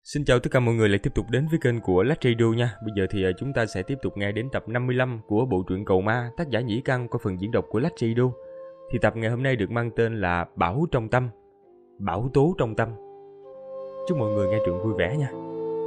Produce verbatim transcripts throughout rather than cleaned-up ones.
Xin chào tất cả mọi người lại tiếp tục đến với kênh của Lách Radio nha. Bây giờ thì à, chúng ta sẽ tiếp tục nghe đến tập năm mươi lăm của bộ truyện Cầu Ma, tác giả Nhĩ Căn qua phần diễn đọc của Lách Radio. Thì tập ngày hôm nay được mang tên là Bảo Trong Tâm, Bảo Tố Trong Tâm. Chúc mọi người nghe truyện vui vẻ nha.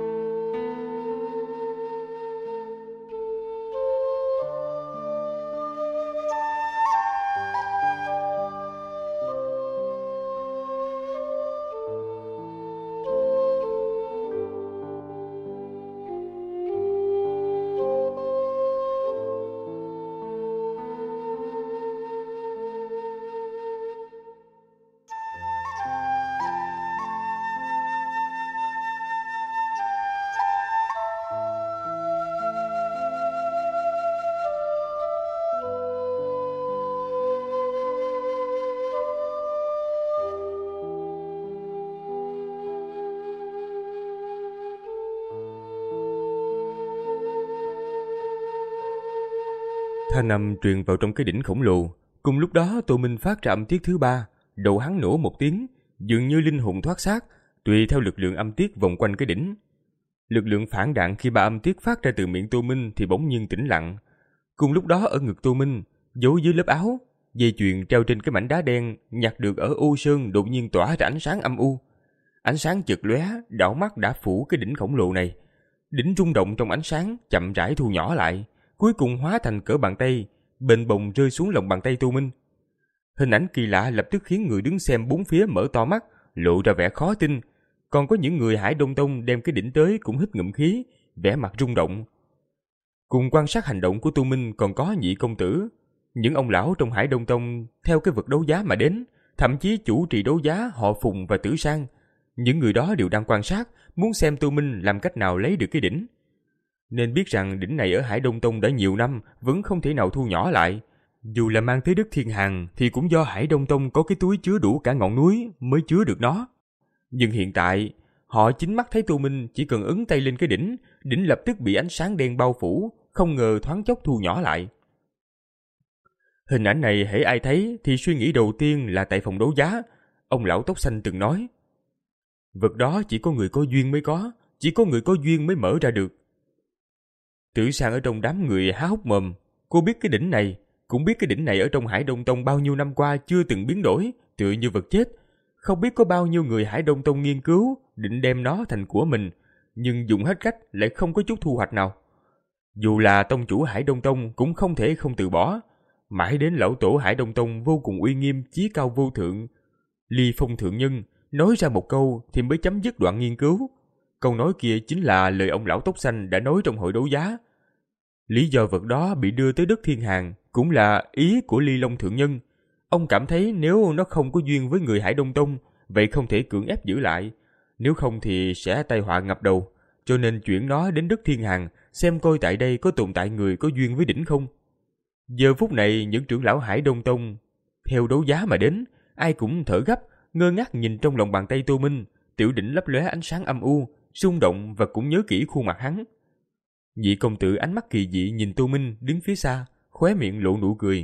Thanh âm truyền vào trong cái đỉnh khổng lồ. Cùng lúc đó Tô Minh phát ra âm tiết thứ ba, đầu hắn nổ một tiếng, dường như linh hồn thoát xác, tùy theo lực lượng âm tiết vòng quanh cái đỉnh. Lực lượng phản đạn khi ba âm tiết phát ra từ miệng Tô Minh thì bỗng nhiên tĩnh lặng. Cùng lúc đó ở ngực Tô Minh, giấu dưới lớp áo, dây chuyền treo trên cái mảnh đá đen nhặt được ở ô sơn đột nhiên tỏa ra ánh sáng âm u. Ánh sáng chợt lóe, đảo mắt đã phủ cái đỉnh khổng lồ này. Đỉnh rung động trong ánh sáng, chậm rãi thu nhỏ lại, cuối cùng hóa thành cỡ bàn tay, bềnh bồng rơi xuống lòng bàn tay Tô Minh. Hình ảnh kỳ lạ lập tức khiến người đứng xem bốn phía mở to mắt, lộ ra vẻ khó tin. Còn có những người Hải Đông Tông đem cái đỉnh tới cũng hít ngụm khí, vẻ mặt rung động. Cùng quan sát hành động của Tô Minh còn có Nhị công tử. Những ông lão trong Hải Đông Tông theo cái vật đấu giá mà đến, thậm chí chủ trì đấu giá họ Phùng và Tử Sang. Những người đó đều đang quan sát, muốn xem Tô Minh làm cách nào lấy được cái đỉnh. Nên biết rằng đỉnh này ở Hải Đông Tông đã nhiều năm vẫn không thể nào thu nhỏ lại. Dù là mang tới đất Thiên Hàn thì cũng do Hải Đông Tông có cái túi chứa đủ cả ngọn núi mới chứa được nó. Nhưng hiện tại, họ chính mắt thấy Tô Minh chỉ cần ấn tay lên cái đỉnh, đỉnh lập tức bị ánh sáng đen bao phủ, không ngờ thoáng chốc thu nhỏ lại. Hình ảnh này hễ ai thấy thì suy nghĩ đầu tiên là tại phòng đấu giá. Ông lão tóc xanh từng nói, vật đó chỉ có người có duyên mới có, chỉ có người có duyên mới mở ra được. Tử Sang ở trong đám người há hốc mồm. Cô biết cái đỉnh này, cũng biết cái đỉnh này ở trong Hải Đông Tông bao nhiêu năm qua chưa từng biến đổi, tựa như vật chết. Không biết có bao nhiêu người Hải Đông Tông nghiên cứu, định đem nó thành của mình, nhưng dùng hết cách lại không có chút thu hoạch nào. Dù là tông chủ Hải Đông Tông cũng không thể không từ bỏ. Mãi đến lão tổ Hải Đông Tông vô cùng uy nghiêm, chí cao vô thượng, Ly Phong thượng nhân, nói ra một câu thì mới chấm dứt đoạn nghiên cứu. Câu nói kia chính là lời ông lão tóc xanh đã nói trong hội đấu giá. Lý do vật đó bị đưa tới đất Thiên Hàn cũng là ý của Ly Long thượng nhân. Ông cảm thấy nếu nó không có duyên với người Hải Đông Tông, vậy không thể cưỡng ép giữ lại. Nếu không thì sẽ tai họa ngập đầu, cho nên chuyển nó đến đất Thiên Hàn, xem coi tại đây có tồn tại người có duyên với đỉnh không. Giờ phút này những trưởng lão Hải Đông Tông theo đấu giá mà đến, ai cũng thở gấp, ngơ ngác nhìn trong lòng bàn tay Tô Minh, tiểu đỉnh lấp lóe ánh sáng âm u, rung động và cũng nhớ kỹ khuôn mặt hắn. Nhị công tử ánh mắt kỳ dị nhìn Tô Minh đứng phía xa, khóe miệng lộ nụ cười.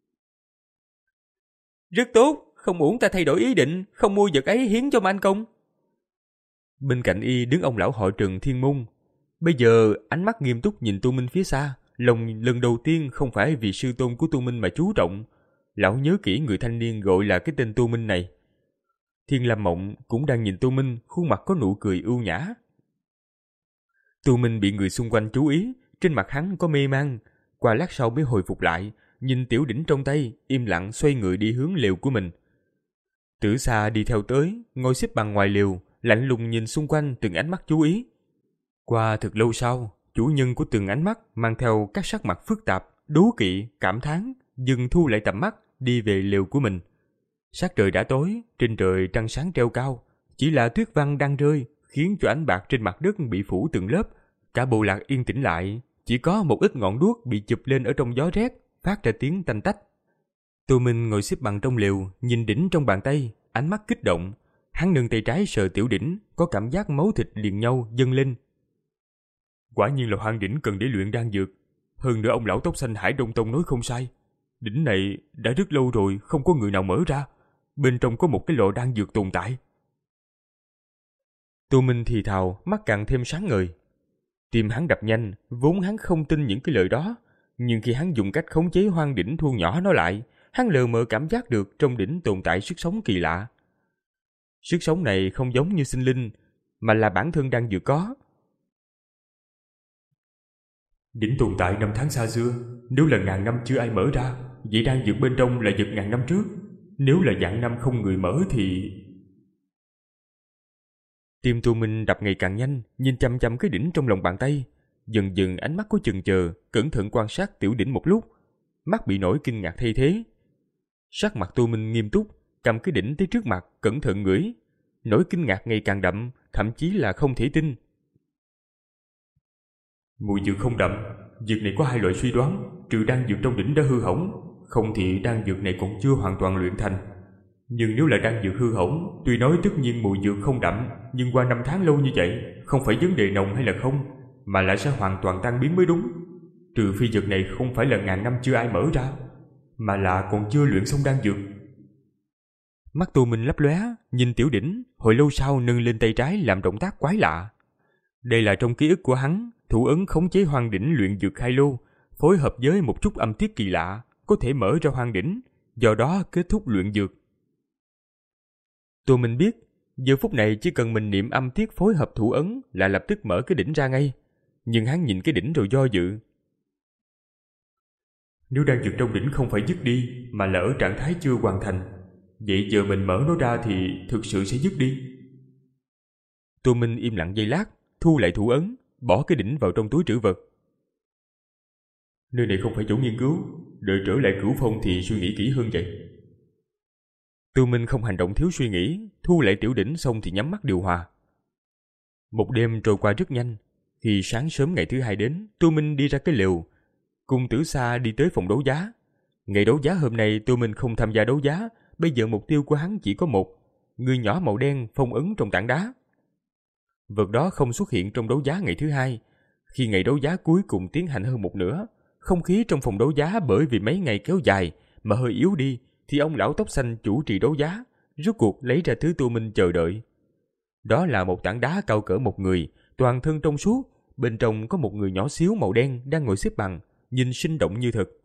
Rất tốt, không uổng ta thay đổi ý định, không mua vật ấy hiến cho Man Công. Bên cạnh y đứng ông lão họ Trần Thiên Môn. Bây giờ ánh mắt nghiêm túc nhìn Tô Minh phía xa, lòng lần đầu tiên không phải vì sư tôn của Tô Minh mà chú trọng. Lão nhớ kỹ người thanh niên gọi là cái tên Tô Minh này. Thiên Lam Mộng cũng đang nhìn Tô Minh, khuôn mặt có nụ cười ưu nhã. Tô Minh bị người xung quanh chú ý, trên mặt hắn có mê man, qua lát sau mới hồi phục lại, nhìn tiểu đỉnh trong tay, im lặng xoay người đi hướng lều của mình. Tử Sa đi theo tới, ngồi xếp bằng ngoài lều, lạnh lùng nhìn xung quanh từng ánh mắt chú ý. Qua thật lâu sau, chủ nhân của từng ánh mắt mang theo các sắc mặt phức tạp, đố kỵ, cảm thán, dừng thu lại tầm mắt, đi về lều của mình. Sắc trời đã tối, trên trời trăng sáng treo cao, chỉ là tuyết văn đang rơi, khiến cho ánh bạc trên mặt đất bị phủ từng lớp. Cả bộ lạc yên tĩnh lại, chỉ có một ít ngọn đuốc bị chụp lên ở trong gió rét, phát ra tiếng tanh tách. Tô Minh ngồi xếp bằng trong lều, nhìn đỉnh trong bàn tay, ánh mắt kích động. Hắn nâng tay trái sờ tiểu đỉnh, có cảm giác máu thịt liền nhau dâng lên. Quả nhiên là hoang đỉnh cần để luyện đan dược. Hơn nữa ông lão tóc xanh Hải Đông Tông nói không sai. Đỉnh này đã rất lâu rồi không có người nào mở ra. Bên trong có một cái lò đan dược tồn tại. Tô Minh thì thào, mắt càng thêm sáng ngời. Tim hắn đập nhanh, vốn hắn không tin những cái lời đó, nhưng khi hắn dùng cách khống chế hoang đỉnh thu nhỏ nó lại, hắn lờ mờ cảm giác được trong đỉnh tồn tại sức sống kỳ lạ. Sức sống này không giống như sinh linh, mà là bản thân đang dược có. Đỉnh tồn tại năm tháng xa xưa, nếu là ngàn năm chưa ai mở ra, vậy đang dược bên trong là dược ngàn năm trước. Nếu là vạn năm không người mở thì... Tim Tô Minh đập ngày càng nhanh, nhìn chăm chăm cái đỉnh trong lòng bàn tay. Dần dần ánh mắt có chần chờ, cẩn thận quan sát tiểu đỉnh một lúc. Mắt bị nổi kinh ngạc thay thế. Sắc mặt Tô Minh nghiêm túc, cầm cái đỉnh tới trước mặt, cẩn thận ngửi. Nỗi kinh ngạc ngày càng đậm, thậm chí là không thể tin. Mùi dược không đậm, dược này có hai loại suy đoán, trừ đan dược trong đỉnh đã hư hỏng, không thì đan dược này còn chưa hoàn toàn luyện thành. Nhưng nếu là đan dược hư hỏng, tuy nói tất nhiên mùi dược không đậm, nhưng qua năm tháng lâu như vậy, không phải vấn đề nồng hay là không, mà lại sẽ hoàn toàn tan biến mới đúng. Trừ phi dược này không phải là ngàn năm chưa ai mở ra, mà là còn chưa luyện xong đan dược. Mắt Tô Minh lấp lóe, nhìn tiểu đỉnh, hồi lâu sau nâng lên tay trái làm động tác quái lạ. Đây là trong ký ức của hắn, thủ ấn khống chế hoang đỉnh luyện dược khai lô, phối hợp với một chút âm tiết kỳ lạ, có thể mở ra hoang đỉnh, do đó kết thúc luyện dược. Tô Minh biết, giờ phút này chỉ cần mình niệm âm tiết phối hợp thủ ấn là lập tức mở cái đỉnh ra ngay. Nhưng hắn nhìn cái đỉnh rồi do dự. Nếu đan dược trong đỉnh không phải dứt đi, mà là ở trạng thái chưa hoàn thành, vậy giờ mình mở nó ra thì thực sự sẽ dứt đi. Tô Minh im lặng giây lát, thu lại thủ ấn, bỏ cái đỉnh vào trong túi trữ vật. Nơi này không phải chỗ nghiên cứu, đợi trở lại Cửu Phong thì suy nghĩ kỹ hơn vậy. Tô Minh không hành động thiếu suy nghĩ, thu lại tiểu đỉnh xong thì nhắm mắt điều hòa. Một đêm trôi qua rất nhanh. Khi sáng sớm ngày thứ hai đến, Tô Minh đi ra cái lều, cùng Tử Sa đi tới phòng đấu giá. Ngày đấu giá hôm nay Tô Minh không tham gia đấu giá, bây giờ mục tiêu của hắn chỉ có một, người nhỏ màu đen phong ấn trong tảng đá. Vật đó không xuất hiện trong đấu giá ngày thứ hai. Khi ngày đấu giá cuối cùng tiến hành hơn một nửa, không khí trong phòng đấu giá bởi vì mấy ngày kéo dài mà hơi yếu đi, thì ông lão tóc xanh chủ trì đấu giá rốt cuộc lấy ra thứ Tô Minh chờ đợi. Đó là một tảng đá cao cỡ một người, toàn thân trong suốt, bên trong có một người nhỏ xíu màu đen đang ngồi xếp bằng, nhìn sinh động như thật.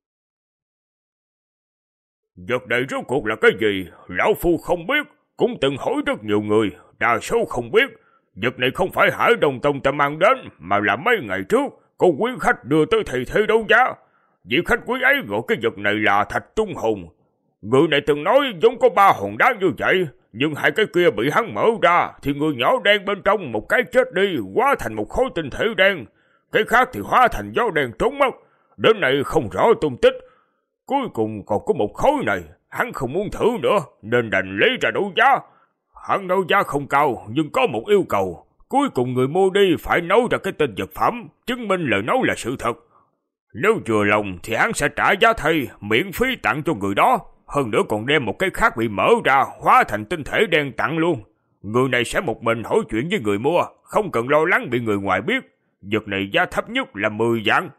Vật này rốt cuộc là cái gì? Lão Phu không biết, cũng từng hỏi rất nhiều người, đa số không biết. Vật này không phải Hải Đồng Tông ta mang đến, mà là mấy ngày trước có quý khách đưa tới thầy thế đấu giá. Vị khách quý ấy gọi cái vật này là Thạch Trung Hồn. Người này từng nói giống có ba hòn đá như vậy, nhưng hai cái kia bị hắn mở ra thì người nhỏ đen bên trong một cái chết đi, hóa thành một khối tinh thể đen, cái khác thì hóa thành gió đen trốn mất. Đến nay không rõ tung tích. Cuối cùng còn có một khối này, hắn không muốn thử nữa nên đành lấy ra đấu giá. Hắn đấu giá không cao, nhưng có một yêu cầu, cuối cùng người mua đi phải nấu ra cái tên vật phẩm, chứng minh lời nấu là sự thật. Nếu vừa lòng thì hắn sẽ trả giá thay, miễn phí tặng cho người đó. Hơn nữa còn đem một cái khác bị mở ra, hóa thành tinh thể đen tặng luôn. Người này sẽ một mình hỏi chuyện với người mua, không cần lo lắng bị người ngoài biết. Vật này giá thấp nhất là mười vạn.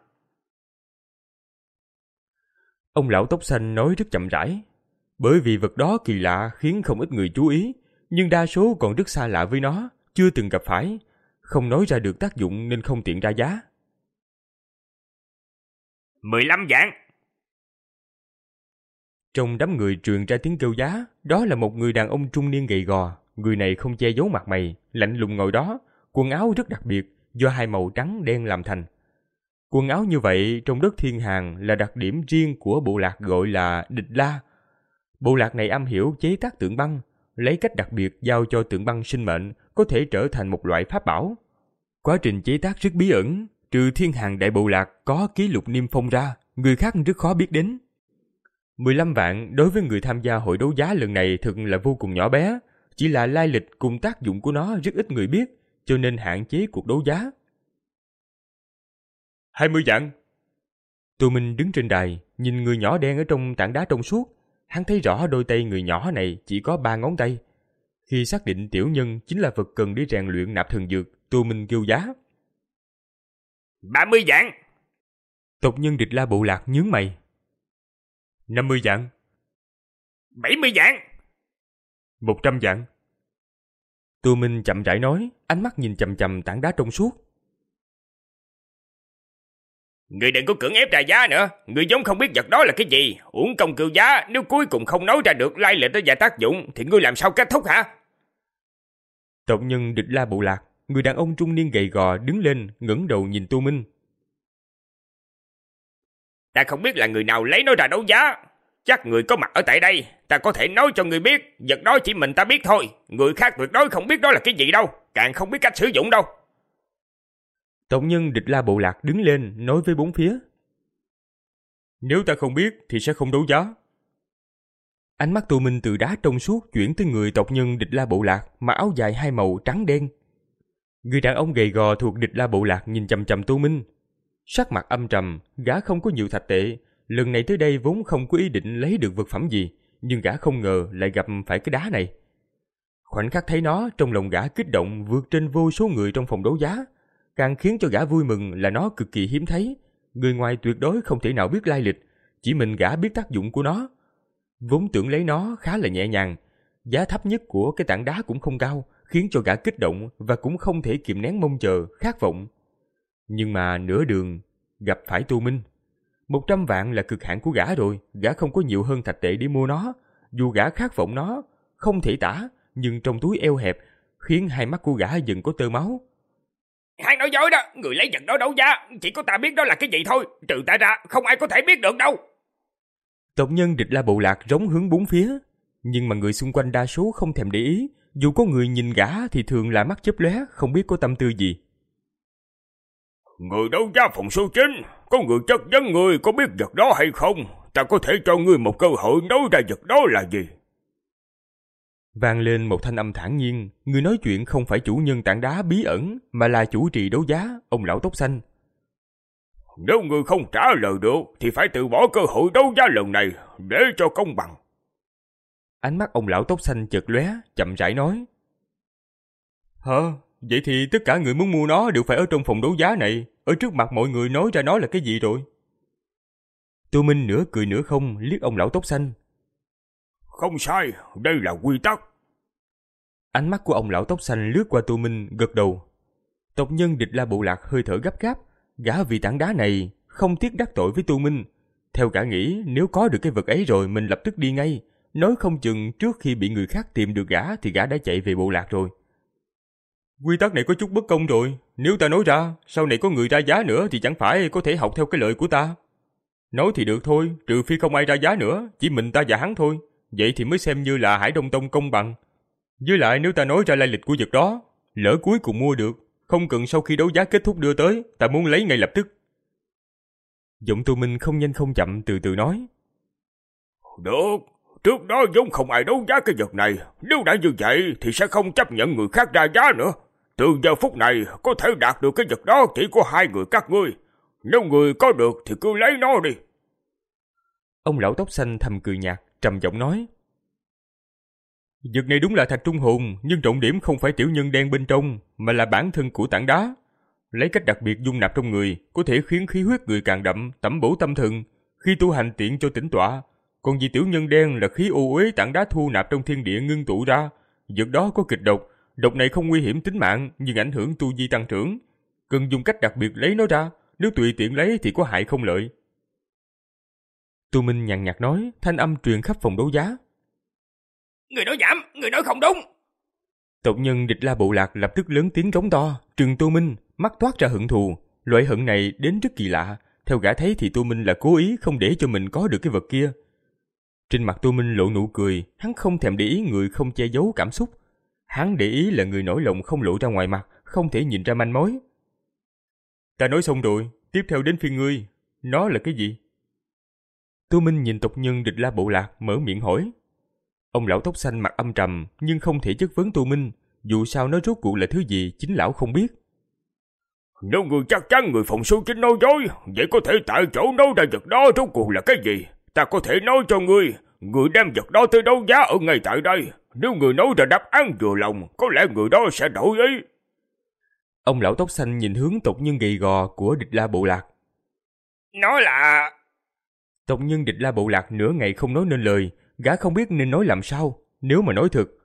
Ông lão tóc xanh nói rất chậm rãi. Bởi vì vật đó kỳ lạ khiến không ít người chú ý, nhưng đa số còn rất xa lạ với nó, chưa từng gặp phải, không nói ra được tác dụng nên không tiện ra giá. mười lăm vạn. Trong đám người truyền ra tiếng kêu giá, đó là một người đàn ông trung niên gầy gò. Người này không che giấu mặt mày, lạnh lùng ngồi đó, quần áo rất đặc biệt, do hai màu trắng đen làm thành. Quần áo như vậy trong đất Thiên Hàn là đặc điểm riêng của bộ lạc gọi là Địch La. Bộ lạc này am hiểu chế tác tượng băng, lấy cách đặc biệt giao cho tượng băng sinh mệnh có thể trở thành một loại pháp bảo. Quá trình chế tác rất bí ẩn, trừ Thiên Hàn đại bộ lạc có ký lục niêm phong ra, người khác rất khó biết đến. mười lăm vạn đối với người tham gia hội đấu giá lần này thực là vô cùng nhỏ bé, chỉ là lai lịch cùng tác dụng của nó rất ít người biết, cho nên hạn chế cuộc đấu giá. hai mươi vạn. Tô Minh đứng trên đài, nhìn người nhỏ đen ở trong tảng đá trong suốt, hắn thấy rõ đôi tay người nhỏ này chỉ có ba ngón tay. Khi xác định tiểu nhân chính là vật cần để rèn luyện nạp thần dược, Tô Minh kêu giá. ba mươi vạn. Tộc nhân Địch La bộ lạc nhướng mày. năm mươi vạn. bảy mươi vạn. một trăm vạn. Tô Minh chậm rãi nói, ánh mắt nhìn chằm chằm tảng đá trong suốt. Người đừng có cưỡng ép ra giá nữa, người giống không biết vật đó là cái gì, uổng công cưu giá, nếu cuối cùng không nói ra được lai lịch và tác dụng thì ngươi làm sao kết thúc hả? Tộc nhân Địch La Bộ Lạc, người đàn ông trung niên gầy gò đứng lên, ngẩng đầu nhìn Tô Minh. Ta không biết là người nào lấy nó ra đấu giá, chắc người có mặt ở tại đây, ta có thể nói cho người biết, vật đó chỉ mình ta biết thôi, người khác tuyệt đối không biết đó là cái gì đâu, càng không biết cách sử dụng đâu. Tộc nhân Địch La Bộ Lạc đứng lên, nói với bốn phía. Nếu ta không biết thì sẽ không đấu giá. Ánh mắt Tô Minh từ đá trong suốt chuyển tới người tộc nhân Địch La Bộ Lạc mặc áo dài hai màu trắng đen. Người đàn ông gầy gò thuộc Địch La Bộ Lạc nhìn chằm chằm Tô Minh. Sắc mặt âm trầm, gã không có nhiều thạch tệ. Lần này tới đây vốn không có ý định lấy được vật phẩm gì, nhưng gã không ngờ lại gặp phải cái đá này. Khoảnh khắc thấy nó, trong lòng gã kích động vượt trên vô số người trong phòng đấu giá. Càng khiến cho gã vui mừng là nó cực kỳ hiếm thấy. Người ngoài tuyệt đối không thể nào biết lai lịch, chỉ mình gã biết tác dụng của nó. Vốn tưởng lấy nó khá là nhẹ nhàng, giá thấp nhất của cái tảng đá cũng không cao, khiến cho gã kích động và cũng không thể kìm nén mong chờ, khát vọng. Nhưng mà nửa đường gặp phải Tô Minh. Một trăm vạn là cực hạn của gã rồi, gã không có nhiều hơn thạch tệ để mua nó. Dù gã khát vọng nó, không thể tả, nhưng trong túi eo hẹp, khiến hai mắt của gã dần có tơ máu. Hai nói dối đó, người lấy vật đó đấu giá, chỉ có ta biết đó là cái gì thôi, trừ ta ra, không ai có thể biết được đâu. Tộc nhân Địch La Bộ Lạc rống hướng bốn phía, nhưng mà người xung quanh đa số không thèm để ý, dù có người nhìn gã thì thường là mắt chớp lóe, không biết có tâm tư gì. Người đấu giá phòng số chín, có người chất vấn người có biết vật đó hay không, ta có thể cho ngươi một cơ hội nói ra vật đó là gì. Vang lên một thanh âm thản nhiên, người nói chuyện không phải chủ nhân tảng đá bí ẩn, mà là chủ trì đấu giá, ông lão tóc xanh. Nếu ngươi không trả lời được, thì phải từ bỏ cơ hội đấu giá lần này, để cho công bằng. Ánh mắt ông lão tóc xanh chợt lóe, chậm rãi nói. Hả? Vậy thì tất cả người muốn mua nó đều phải ở trong phòng đấu giá này, ở trước mặt mọi người nói ra nó là cái gì rồi? Tô Minh nửa cười nửa không liếc ông lão tóc xanh. Không sai, đây là quy tắc. Ánh mắt của ông lão tóc xanh lướt qua Tô Minh, gật đầu. Tộc nhân Địch La Bộ Lạc hơi thở gấp gáp, gã vì tảng đá này không tiếc đắc tội với Tô Minh. Theo gã nghĩ, nếu có được cái vật ấy rồi mình lập tức đi ngay, nói không chừng trước khi bị người khác tìm được gã thì gã đã chạy về Bộ Lạc rồi. Quy tắc này có chút bất công rồi, nếu ta nói ra, sau này có người ra giá nữa thì chẳng phải có thể học theo cái lời của ta. Nói thì được thôi, trừ phi không ai ra giá nữa, chỉ mình ta và hắn thôi, vậy thì mới xem như là Hải Đông Tông công bằng. Với lại nếu ta nói ra lai lịch của vật đó, lỡ cuối cùng mua được, không cần sau khi đấu giá kết thúc đưa tới, ta muốn lấy ngay lập tức. Giọng Tô Minh không nhanh không chậm từ từ nói. Được, trước đó vốn không ai đấu giá cái vật này, nếu đã như vậy thì sẽ không chấp nhận người khác ra giá nữa. Từ giờ phút này, có thể đạt được cái vật đó chỉ có hai người các ngươi. Nếu người có được thì cứ lấy nó đi. Ông lão tóc xanh thầm cười nhạt, trầm giọng nói. Vật này đúng là thạch trung hồn, nhưng trọng điểm không phải tiểu nhân đen bên trong, mà là bản thân của tảng đá. Lấy cách đặc biệt dung nạp trong người, có thể khiến khí huyết người càng đậm, tẩm bổ tâm thần, khi tu hành tiện cho tĩnh tọa. Còn vì tiểu nhân đen là khí ô uế tảng đá thu nạp trong thiên địa ngưng tụ ra, vật đó có kịch độc, độc này không nguy hiểm tính mạng nhưng ảnh hưởng tu vi tăng trưởng. Cần dùng cách đặc biệt lấy nó ra, nếu tùy tiện lấy thì có hại không lợi. Tu Minh nhàn nhạt nói, thanh âm truyền khắp phòng đấu giá. Người nói nhảm, người nói không đúng. Tộc nhân Địch La Bộ Lạc lập tức lớn tiếng rống to, trừng Tô Minh, mắt toát ra hận thù. Loại hận này đến rất kỳ lạ, theo gã thấy thì Tô Minh là cố ý không để cho mình có được cái vật kia. Trên mặt Tô Minh lộ nụ cười, hắn không thèm để ý người không che giấu cảm xúc. Hắn để ý là người nổi lòng không lộ ra ngoài mặt, không thể nhìn ra manh mối. Ta nói xong rồi, tiếp theo đến phiên ngươi, nó là cái gì? Tô Minh nhìn tộc nhân Địch La Bộ Lạc mở miệng hỏi. Ông lão tóc xanh mặt âm trầm nhưng không thể chất vấn Tô Minh, dù sao nó rốt cuộc là thứ gì chính lão không biết. Nếu người chắc chắn người phòng số chín nói dối, vậy có thể tại chỗ nói ra vật đó rốt cuộc là cái gì? Ta có thể nói cho ngươi, người đem vật đó tới đấu giá ở ngay tại đây. Nếu người nói ra đáp án vừa lòng, có lẽ người đó sẽ đổi ý. Ông lão tóc xanh nhìn hướng tộc nhân gầy gò của Địch La Bộ Lạc. Nó là... Tộc nhân Địch La Bộ Lạc nửa ngày không nói nên lời, gã không biết nên nói làm sao. Nếu mà nói thật,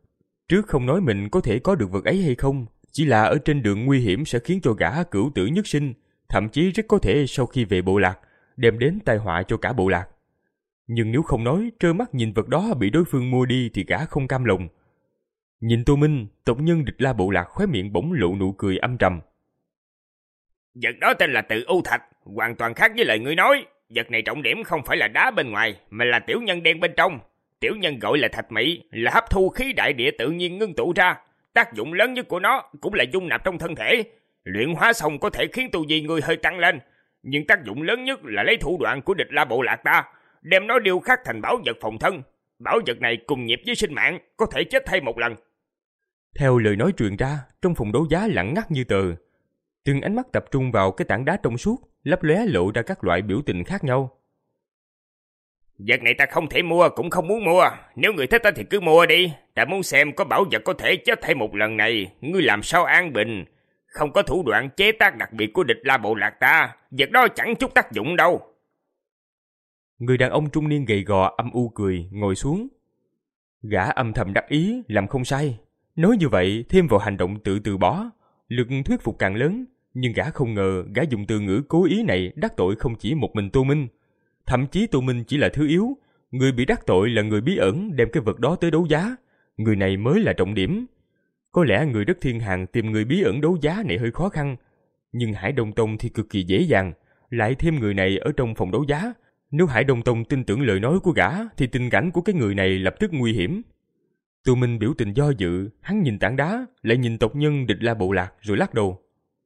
Trước không nói mình có thể có được vật ấy hay không, chỉ là ở trên đường nguy hiểm sẽ khiến cho gã cửu tử nhất sinh, thậm chí rất có thể sau khi về bộ lạc, đem đến tai họa cho cả bộ lạc. Nhưng nếu không nói, trơ mắt nhìn vật đó bị đối phương mua đi thì gã không cam lòng. Nhìn Tô Minh, tộc nhân Địch La bộ lạc khóe miệng bỗng lộ nụ cười âm trầm. Vật đó tên là Tự U Thạch, hoàn toàn khác với lời ngươi nói. Vật này trọng điểm không phải là đá bên ngoài, mà là tiểu nhân đen bên trong. Tiểu nhân gọi là thạch mỹ, là hấp thu khí đại địa tự nhiên ngưng tụ ra. Tác dụng lớn nhất của nó cũng là dung nạp trong thân thể. Luyện hóa xong có thể khiến tu vi người hơi tăng lên. Nhưng tác dụng lớn nhất là lấy thủ đoạn của Địch La bộ lạc ta, đem nó điêu khắc thành bảo vật phòng thân. Bảo vật này cùng nhịp với sinh mạng, có thể chết thay một lần. Theo lời nói truyền ra, trong phòng đấu giá lặng ngắt như tờ. Từng ánh mắt tập trung vào cái tảng đá trong suốt, lấp lóe lộ ra các loại biểu tình khác nhau. Vật này ta không thể mua, cũng không muốn mua. Nếu người thích ta thì cứ mua đi. Ta muốn xem có bảo vật có thể chết thay một lần này, ngươi làm sao an bình. Không có thủ đoạn chế tác đặc biệt của Địch La bộ lạc ta, vật đó chẳng chút tác dụng đâu. Người đàn ông trung niên gầy gò âm u cười, ngồi xuống. Gã âm thầm đắc ý, làm không sai. Nói như vậy, thêm vào hành động tự từ bỏ, lực thuyết phục càng lớn. Nhưng gã không ngờ gã dùng từ ngữ cố ý này đắc tội không chỉ một mình Tô Minh. Thậm chí Tô Minh chỉ là thứ yếu, người bị đắc tội là người bí ẩn đem cái vật đó tới đấu giá. Người này mới là trọng điểm. Có lẽ người đất thiên hàng tìm người bí ẩn đấu giá này hơi khó khăn, nhưng Hải Đông Tông thì cực kỳ dễ dàng. Lại thêm người này ở trong phòng đấu giá, nếu Hải Đông Tông tin tưởng lời nói của gã thì tình cảnh của cái người này lập tức nguy hiểm. Tô Minh biểu tình do dự, hắn nhìn tảng đá, lại nhìn tộc nhân Địch La bộ lạc rồi lắc đầu.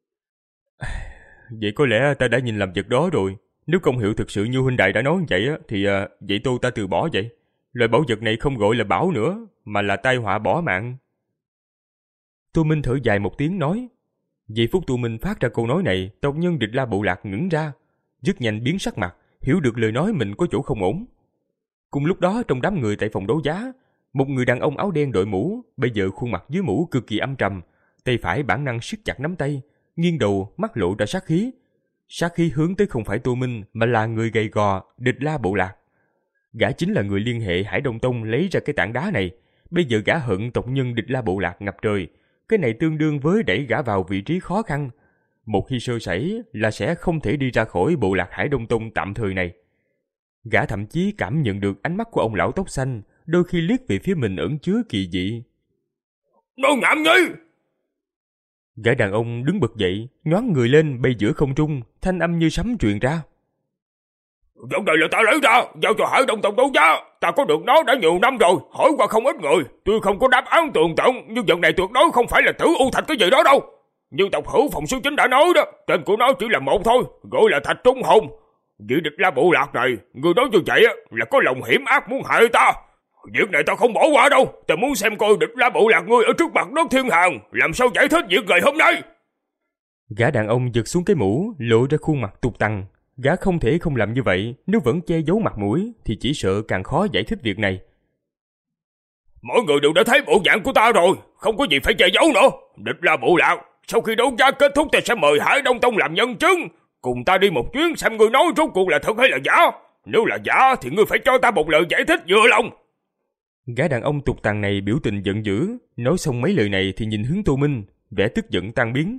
Vậy có lẽ ta đã nhìn lầm vật đó rồi. Nếu công hiệu thực sự như huynh đại đã nói vậy á, thì à, vậy tôi ta từ bỏ vậy. Loại bảo vật này không gọi là bảo nữa, mà là tai họa bỏ mạng. Tô Minh thở dài một tiếng nói. Giây phút Tô Minh phát ra câu nói này, tộc nhân Địch La bộ lạc ngẩng ra, rất nhanh biến sắc mặt, hiểu được lời nói mình có chỗ không ổn. Cùng lúc đó trong đám người tại phòng đấu giá, một người đàn ông áo đen đội mũ, bây giờ khuôn mặt dưới mũ cực kỳ âm trầm, tay phải bản năng siết chặt nắm tay, nghiêng đầu, mắt lộ ra sát khí. Sát khí hướng tới không phải Tô Minh mà là người gầy gò Địch La bộ lạc. Gã chính là người liên hệ Hải Đông Tông lấy ra cái tảng đá này. Bây giờ gã hận tộc nhân Địch La bộ lạc ngập trời. Cái này tương đương với đẩy gã vào vị trí khó khăn. Một khi sơ sẩy là sẽ không thể đi ra khỏi bộ lạc Hải Đông Tông tạm thời này. Gã thậm chí cảm nhận được ánh mắt của ông lão tóc xanh, đôi khi liếc về phía mình ẩn chứa kỳ dị. Đồ nhảm nhí! Gã đàn ông đứng bật dậy, nhoáng người lên bay giữa không trung, thanh âm như sấm truyền ra. Vật này là ta lấy ra, giao cho Hải Đông Tông đấu giá. Ta có được nó đã nhiều năm rồi, hỏi qua không ít người. Tuy không có đáp án tường tận, nhưng vật này tuyệt đối không phải là Tử U Thạch cái gì đó đâu. Như tộc hữu Phòng Số Chính đã nói đó, tên của nó chỉ là một thôi, gọi là Thạch Trung Hồn. Vị Địch La bộ lạc này, người nói như vậy là có lòng hiểm ác muốn hại ta. Việc này ta không bỏ qua đâu. Ta muốn xem coi Địch La bộ lạc ngươi ở trước mặt đất thiên hàng làm sao giải thích việc ngày hôm nay. Gã đàn ông giật xuống cái mũ, lộ ra khuôn mặt tục tằn. Gã không thể không làm như vậy, nếu vẫn che giấu mặt mũi thì chỉ sợ càng khó giải thích việc này. Mọi người đều đã thấy bộ dạng của ta rồi, không có gì phải che giấu nữa. Địch La bộ lạc, sau khi đấu giá kết thúc ta sẽ mời Hải Đông Tông làm nhân chứng, cùng ta đi một chuyến xem người nói rốt cuộc là thật hay là giả. Nếu là giả thì ngươi phải cho ta một lời giải thích vừa lòng. Gã đàn ông tục tằn này biểu tình giận dữ, nói xong mấy lời này thì nhìn hướng Tô Minh, vẻ tức giận tan biến.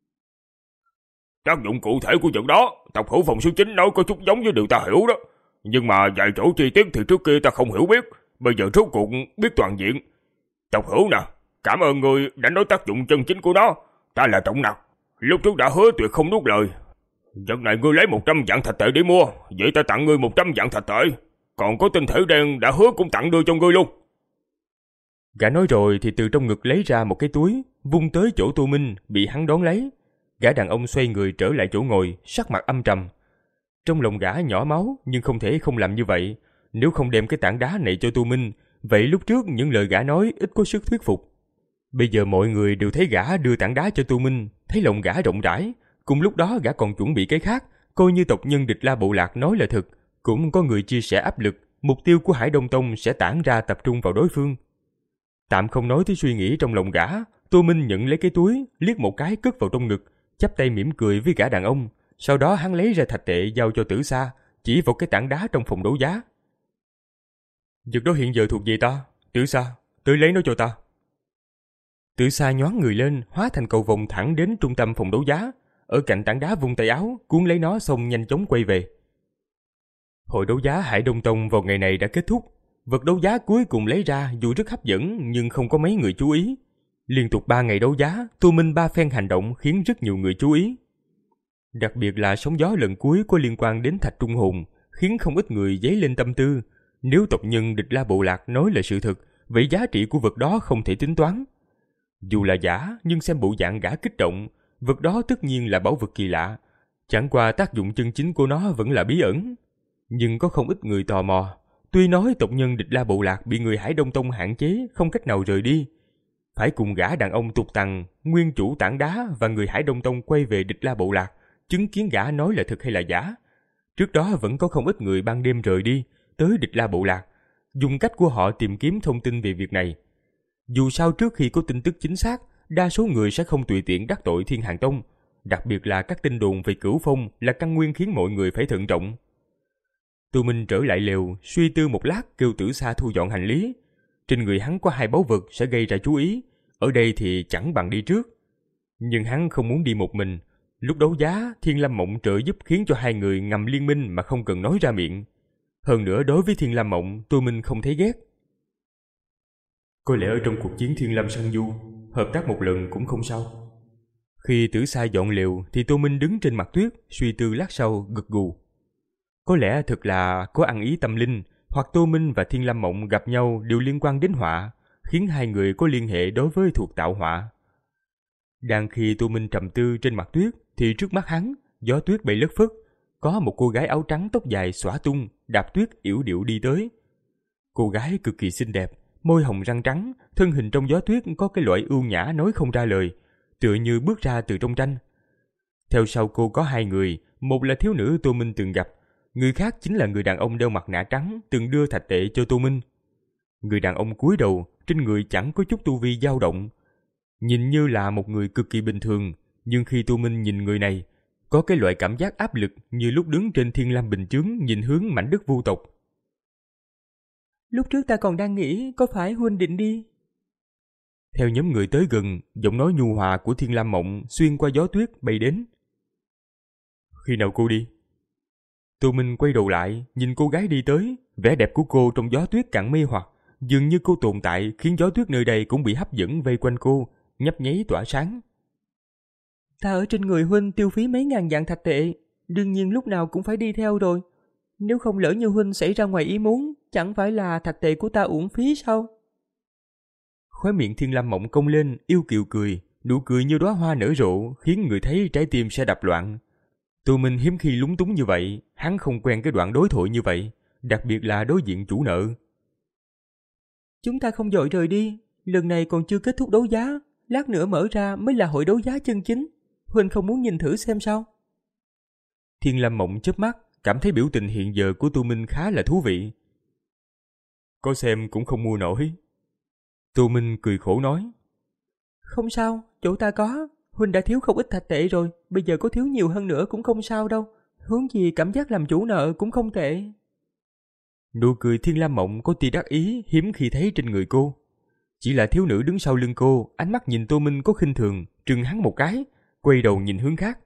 Tác dụng cụ thể của vật đó, tộc hữu Phòng Số Chính nói có chút giống với điều ta hiểu đó. Nhưng mà vài chỗ chi tiết thì trước kia ta không hiểu biết, bây giờ rốt cuộc biết toàn diện. Tộc hữu nè, cảm ơn người đã nói tác dụng chân chính của nó. Ta là Trọng Nặc, lúc trước đã hứa tuyệt không nuốt lời. Vật này ngươi lấy một trăm vạn thạch tệ để mua, vậy ta tặng ngươi một trăm vạn thạch tệ. Còn có tinh thể đen đã hứa cũng tặng đưa cho ngươi luôn. Gã nói rồi thì từ trong ngực lấy ra một cái túi, vung tới chỗ Tô Minh, bị hắn đón lấy. Gã đàn ông xoay người trở lại chỗ ngồi, sắc mặt âm trầm. Trong lòng gã nhỏ máu, nhưng không thể không làm như vậy. Nếu không đem cái tảng đá này cho Tô Minh, vậy lúc trước những lời gã nói ít có sức thuyết phục. Bây giờ mọi người đều thấy gã đưa tảng đá cho Tô Minh, thấy lòng gã rộng rãi. Cùng lúc đó gã còn chuẩn bị cái khác, coi như tộc nhân Địch La bộ lạc nói là thực. Cũng có người chia sẻ áp lực, mục tiêu của Hải Đông Tông sẽ tản ra tập trung vào đối phương. Tạm không nói tới suy nghĩ trong lòng gã, Tô Minh nhận lấy cái túi, liếc một cái cất vào trong ngực, chắp tay mỉm cười với gã đàn ông. Sau đó hắn lấy ra thạch tệ giao cho Tử Sa, chỉ vào cái tảng đá trong phòng đấu giá. Vật đó hiện giờ thuộc về ta, Tử Sa, tới lấy nó cho ta. Tử Sa nhoáng người lên, hóa thành cầu vồng thẳng đến trung tâm phòng đấu giá. Ở cạnh tảng đá vung tay áo, cuốn lấy nó xong nhanh chóng quay về. Hội đấu giá Hải Đông Tông vào ngày này đã kết thúc. Vật đấu giá cuối cùng lấy ra dù rất hấp dẫn nhưng không có mấy người chú ý. Liên tục ba ngày đấu giá, Tô Minh ba phen hành động khiến rất nhiều người chú ý. Đặc biệt là sóng gió lần cuối có liên quan đến Thạch Trung Hồn, khiến không ít người dấy lên tâm tư. Nếu tộc nhân Địch La Bộ Lạc nói là sự thật, vậy giá trị của vật đó không thể tính toán. Dù là giả, nhưng xem bộ dạng gã kích động, vật đó tất nhiên là bảo vật kỳ lạ. Chẳng qua tác dụng chân chính của nó vẫn là bí ẩn. Nhưng có không ít người tò mò. Tuy nói tộc nhân Địch La Bộ Lạc bị người Hải Đông Tông hạn chế, không cách nào rời đi. Phải cùng gã đàn ông tục tằng, nguyên chủ tảng đá và người Hải Đông Tông quay về Địch La Bộ Lạc, chứng kiến gã nói là thật hay là giả. Trước đó vẫn có không ít người ban đêm rời đi, tới Địch La Bộ Lạc, dùng cách của họ tìm kiếm thông tin về việc này. Dù sao trước khi có tin tức chính xác, đa số người sẽ không tùy tiện đắc tội Thiên Hàng Tông, đặc biệt là các tin đồn về Cửu Phong là căn nguyên khiến mọi người phải thận trọng. Tô Minh trở lại lều, suy tư một lát kêu Tử Sa thu dọn hành lý. Trên người hắn có hai báu vật sẽ gây ra chú ý, ở đây thì chẳng bằng đi trước. Nhưng hắn không muốn đi một mình. Lúc đấu giá, Thiên Lam Mộng trợ giúp khiến cho hai người ngầm liên minh mà không cần nói ra miệng. Hơn nữa đối với Thiên Lam Mộng, Tô Minh không thấy ghét. Có lẽ ở trong cuộc chiến Thiên Lam Săn Du, hợp tác một lần cũng không sao. Khi Tử Sa dọn lều thì Tô Minh đứng trên mặt tuyết, suy tư lát sau gật gù. Có lẽ thật là có ăn ý tâm linh, hoặc Tô Minh và Thiên Lam Mộng gặp nhau đều liên quan đến họa, khiến hai người có liên hệ đối với thuộc tạo họa. Đang khi Tô Minh trầm tư trên mặt tuyết, thì trước mắt hắn, gió tuyết bay lất phất, có một cô gái áo trắng tóc dài xõa tung, đạp tuyết yểu điệu đi tới. Cô gái cực kỳ xinh đẹp, môi hồng răng trắng, thân hình trong gió tuyết có cái loại ưu nhã nói không ra lời, tựa như bước ra từ trong tranh. Theo sau cô có hai người, một là thiếu nữ Tô Minh từng gặp, người khác chính là người đàn ông đeo mặt nạ trắng từng đưa thạch tệ cho Tô Minh. Người đàn ông cúi đầu, trên người chẳng có chút tu vi dao động, nhìn như là một người cực kỳ bình thường, nhưng khi Tô Minh nhìn người này, có cái loại cảm giác áp lực như lúc đứng trên Thiên Lam bình chướng nhìn hướng mảnh đất vu tộc. Lúc trước ta còn đang nghĩ có phải huynh định đi. Theo nhóm người tới gần, giọng nói nhu hòa của Thiên Lam Mộng xuyên qua gió tuyết bay đến. Khi nào cô đi? Tô Minh quay đầu lại, nhìn cô gái đi tới, vẻ đẹp của cô trong gió tuyết càng mê hoặc, dường như cô tồn tại khiến gió tuyết nơi đây cũng bị hấp dẫn vây quanh cô, nhấp nháy tỏa sáng. Ta ở trên người huynh tiêu phí mấy ngàn vạn thạch tệ, đương nhiên lúc nào cũng phải đi theo rồi. Nếu không lỡ như huynh xảy ra ngoài ý muốn, chẳng phải là thạch tệ của ta uổng phí sao? Khóe miệng Thiên Lam Mộng cong lên, yêu kiều cười, nụ cười như đóa hoa nở rộ, khiến người thấy trái tim sẽ đập loạn. Tô Minh hiếm khi lúng túng như vậy, hắn không quen cái đoạn đối thoại như vậy, đặc biệt là đối diện chủ nợ. Chúng ta không vội rời đi, lần này còn chưa kết thúc đấu giá, lát nữa mở ra mới là hội đấu giá chân chính. Huynh không muốn nhìn thử xem sao? Thiên Lam Mộng chớp mắt, cảm thấy biểu tình hiện giờ của Tô Minh khá là thú vị. Có xem cũng không mua nổi. Tô Minh cười khổ nói. Không sao, chỗ ta có. Huynh đã thiếu không ít thạch tệ rồi, bây giờ có thiếu nhiều hơn nữa cũng không sao đâu. Huống gì cảm giác làm chủ nợ cũng không tệ. Nụ cười Thiên Lam Mộng có tia đắc ý hiếm khi thấy trên người cô. Chỉ là thiếu nữ đứng sau lưng cô, ánh mắt nhìn Tô Minh có khinh thường, trừng hắn một cái, quay đầu nhìn hướng khác.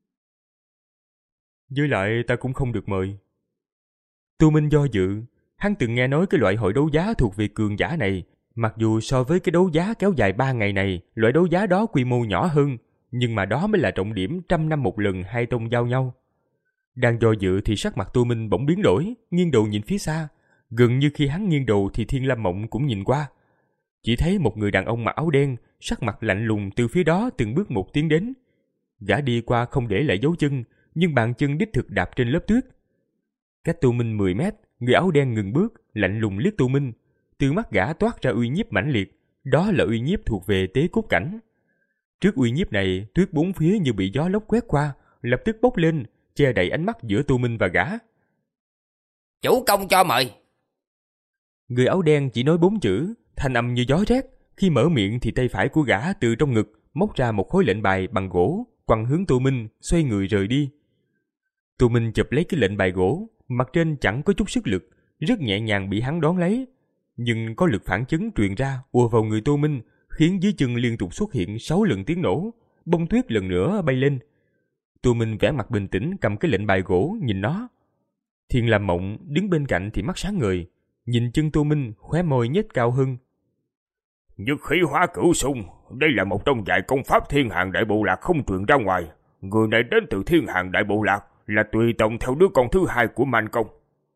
Với lại ta cũng không được mời. Tô Minh do dự, hắn từng nghe nói cái loại hội đấu giá thuộc về cường giả này, mặc dù so với cái đấu giá kéo dài ba ngày này, loại đấu giá đó quy mô nhỏ hơn, nhưng mà đó mới là trọng điểm trăm năm một lần hai tông giao nhau. Đang do dự thì sắc mặt Tô Minh bỗng biến đổi, nghiêng đầu nhìn phía xa, gần như khi hắn nghiêng đầu thì Thiên Lam Mộng cũng nhìn qua. Chỉ thấy một người đàn ông mặc áo đen, sắc mặt lạnh lùng từ phía đó từng bước một tiến đến. Gã đi qua không để lại dấu chân, nhưng bàn chân đích thực đạp trên lớp tuyết. Cách Tô Minh mười mét, người áo đen ngừng bước, lạnh lùng liếc Tô Minh. Từ mắt gã toát ra uy nhiếp mãnh liệt, đó là uy nhiếp thuộc về tế cốt cảnh. Trước uy nhiếp này, tuyết bốn phía như bị gió lốc quét qua, lập tức bốc lên, che đậy ánh mắt giữa Tô Minh và gã. Chủ công cho mời. Người áo đen chỉ nói bốn chữ, thanh âm như gió rét. Khi mở miệng thì tay phải của gã từ trong ngực móc ra một khối lệnh bài bằng gỗ, quăng hướng Tô Minh, xoay người rời đi. Tô Minh chụp lấy cái lệnh bài gỗ, mặt trên chẳng có chút sức lực, rất nhẹ nhàng bị hắn đón lấy. Nhưng có lực phản chấn truyền ra ùa vào người Tô Minh, khiến dưới chân liên tục xuất hiện sáu lần tiếng nổ, bông tuyết lần nữa bay lên. Tô Minh vẻ mặt bình tĩnh cầm cái lệnh bài gỗ nhìn nó. Thiên Lam Mộng đứng bên cạnh thì mắt sáng ngời, nhìn chân Tô Minh khóe môi nhếch cao hơn. Nhất khí hóa cửu xung, đây là một trong vài công pháp Thiên Hàng Đại Bộ Lạc không truyền ra ngoài. Người này đến từ Thiên Hàng Đại Bộ Lạc, là tùy tòng theo đứa con thứ hai của Man Công.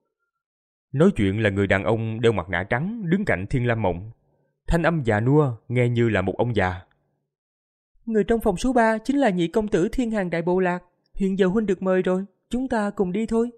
Nói chuyện là người đàn ông đeo mặt nạ trắng đứng cạnh Thiên Lam Mộng. Thanh âm già nua nghe như là một ông già. Người trong phòng số ba chính là nhị công tử Thiên Hàng Đại Bộ Lạc. Hiện giờ huynh được mời rồi, chúng ta cùng đi thôi.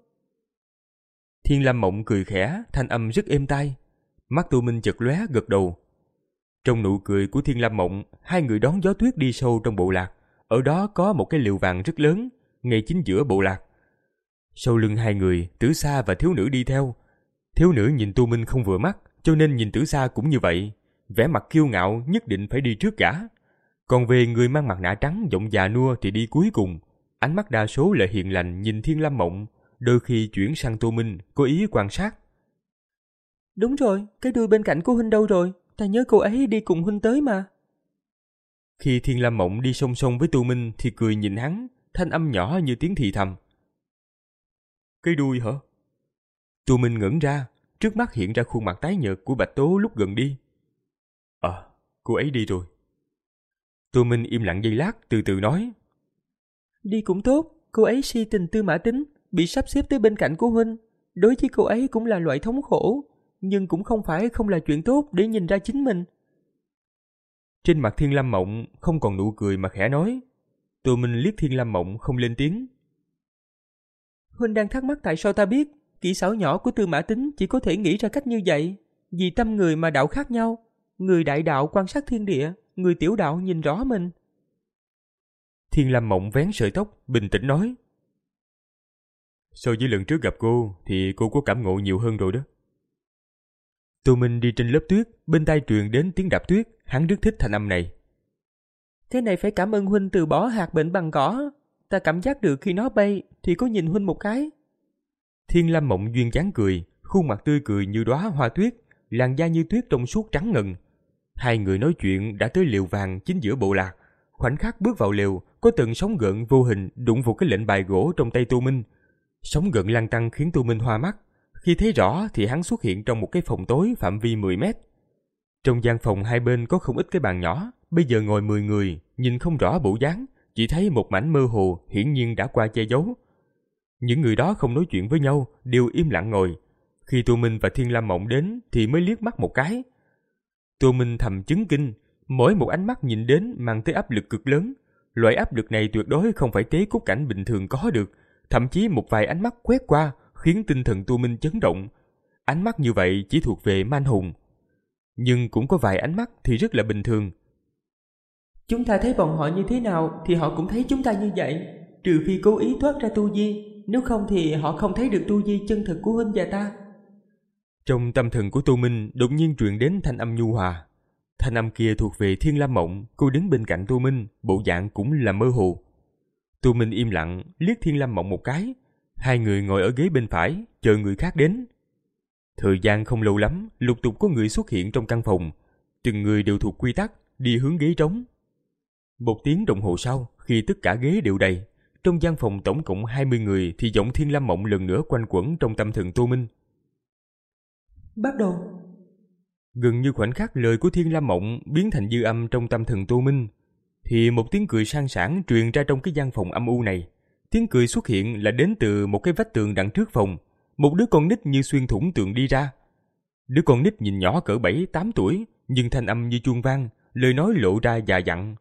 Thiên Lam Mộng cười khẽ, thanh âm rất êm tai. Mắt Tô Minh chợt lóe gật đầu. Trong nụ cười của Thiên Lam Mộng, hai người đón gió tuyết đi sâu trong bộ lạc. Ở đó có một cái lều vàng rất lớn, ngay chính giữa bộ lạc. Sau lưng hai người, Tử Sa và thiếu nữ đi theo. Thiếu nữ nhìn Tô Minh không vừa mắt, cho nên nhìn Tử Sa cũng như vậy. Vẻ mặt kiêu ngạo nhất định phải đi trước cả. Còn về người mang mặt nạ trắng giọng già nua thì đi cuối cùng. Ánh mắt đa số là hiền lành nhìn Thiên Lam Mộng, đôi khi chuyển sang Tô Minh, có ý quan sát. Đúng rồi, cái đuôi bên cạnh của huynh đâu rồi? Ta nhớ cô ấy đi cùng huynh tới mà. Khi Thiên Lam Mộng đi song song với Tô Minh thì cười nhìn hắn, thanh âm nhỏ như tiếng thì thầm. Cái đuôi hả? Tô Minh ngẩn ra, trước mắt hiện ra khuôn mặt tái nhợt của Bạch Tố lúc gần đi. À, cô ấy đi rồi. Tô Minh im lặng giây lát, từ từ nói. Đi cũng tốt, cô ấy si tình Tư Mã Tính, bị sắp xếp tới bên cạnh của huynh. Đối với cô ấy cũng là loại thống khổ, nhưng cũng không phải không là chuyện tốt để nhìn ra chính mình. Trên mặt Thiên Lam Mộng không còn nụ cười mà khẽ nói. Tô Minh liếc Thiên Lam Mộng không lên tiếng. Huynh đang thắc mắc tại sao ta biết kỹ xảo nhỏ của Tư Mã Tính chỉ có thể nghĩ ra cách như vậy. Vì tâm người mà đạo khác nhau. Người đại đạo quan sát thiên địa, người tiểu đạo nhìn rõ mình. Thiên Lam Mộng vén sợi tóc, bình tĩnh nói. So với lần trước gặp cô thì cô có cảm ngộ nhiều hơn rồi đó. Tô Minh đi trên lớp tuyết, bên tai truyền đến tiếng đạp tuyết, hắn rất thích thanh âm này. Cái này phải cảm ơn huynh từ bỏ hạt bệnh bằng cỏ. Ta cảm giác được khi nó bay thì có nhìn huynh một cái. Thiên Lam Mộng duyên dáng cười, khuôn mặt tươi cười như đóa hoa tuyết, làn da như tuyết trong suốt trắng ngần. Hai người nói chuyện đã tới lều vàng chính giữa bộ lạc. Khoảnh khắc bước vào lều, có từng sóng gợn vô hình đụng vào cái lệnh bài gỗ trong tay Tô Minh. Sóng gợn lan tăng khiến Tô Minh hoa mắt. Khi thấy rõ thì hắn xuất hiện trong một cái phòng tối phạm vi mười mét. Trong gian phòng hai bên có không ít cái bàn nhỏ, bây giờ ngồi mười người, nhìn không rõ bộ dáng, chỉ thấy một mảnh mơ hồ hiển nhiên đã qua che giấu. Những người đó không nói chuyện với nhau, đều im lặng ngồi. Khi Tô Minh và Thiên Lam Mộng đến thì mới liếc mắt một cái. Tô Minh thầm chấn kinh, mỗi một ánh mắt nhìn đến mang tới áp lực cực lớn. Loại áp lực này tuyệt đối không phải Tế Cốt Cảnh bình thường có được, thậm chí một vài ánh mắt quét qua khiến tinh thần Tô Minh chấn động. Ánh mắt như vậy chỉ thuộc về man hùng. Nhưng cũng có vài ánh mắt thì rất là bình thường. Chúng ta thấy bọn họ như thế nào thì họ cũng thấy chúng ta như vậy. Trừ phi cố ý thoát ra tu vi, nếu không thì họ không thấy được tu vi chân thực của huynh và ta. Trong tâm thần của Tô Minh đột nhiên truyền đến thanh âm nhu hòa. Thanh âm kia thuộc về Thiên Lam Mộng, cô đứng bên cạnh Tô Minh, bộ dạng cũng là mơ hồ. Tô Minh im lặng, liếc Thiên Lam Mộng một cái. Hai người ngồi ở ghế bên phải, chờ người khác đến. Thời gian không lâu lắm, lục tục có người xuất hiện trong căn phòng. Từng người đều thuộc quy tắc, đi hướng ghế trống. Một tiếng đồng hồ sau, khi tất cả ghế đều đầy, trong gian phòng tổng cộng hai mươi người thì giọng Thiên Lam Mộng lần nữa quanh quẩn trong tâm thần Tô Minh. Bắt đầu. Gần như khoảnh khắc lời của Thiên Lam Mộng biến thành dư âm trong tâm thần Tô Minh, thì một tiếng cười sang sảng truyền ra trong cái gian phòng âm u này. Tiếng cười xuất hiện là đến từ một cái vách tường đằng trước phòng. Một đứa con nít như xuyên thủng tường đi ra. Đứa con nít nhìn nhỏ cỡ bảy tám tuổi, nhưng thanh âm như chuông vang, lời nói lộ ra già dặn.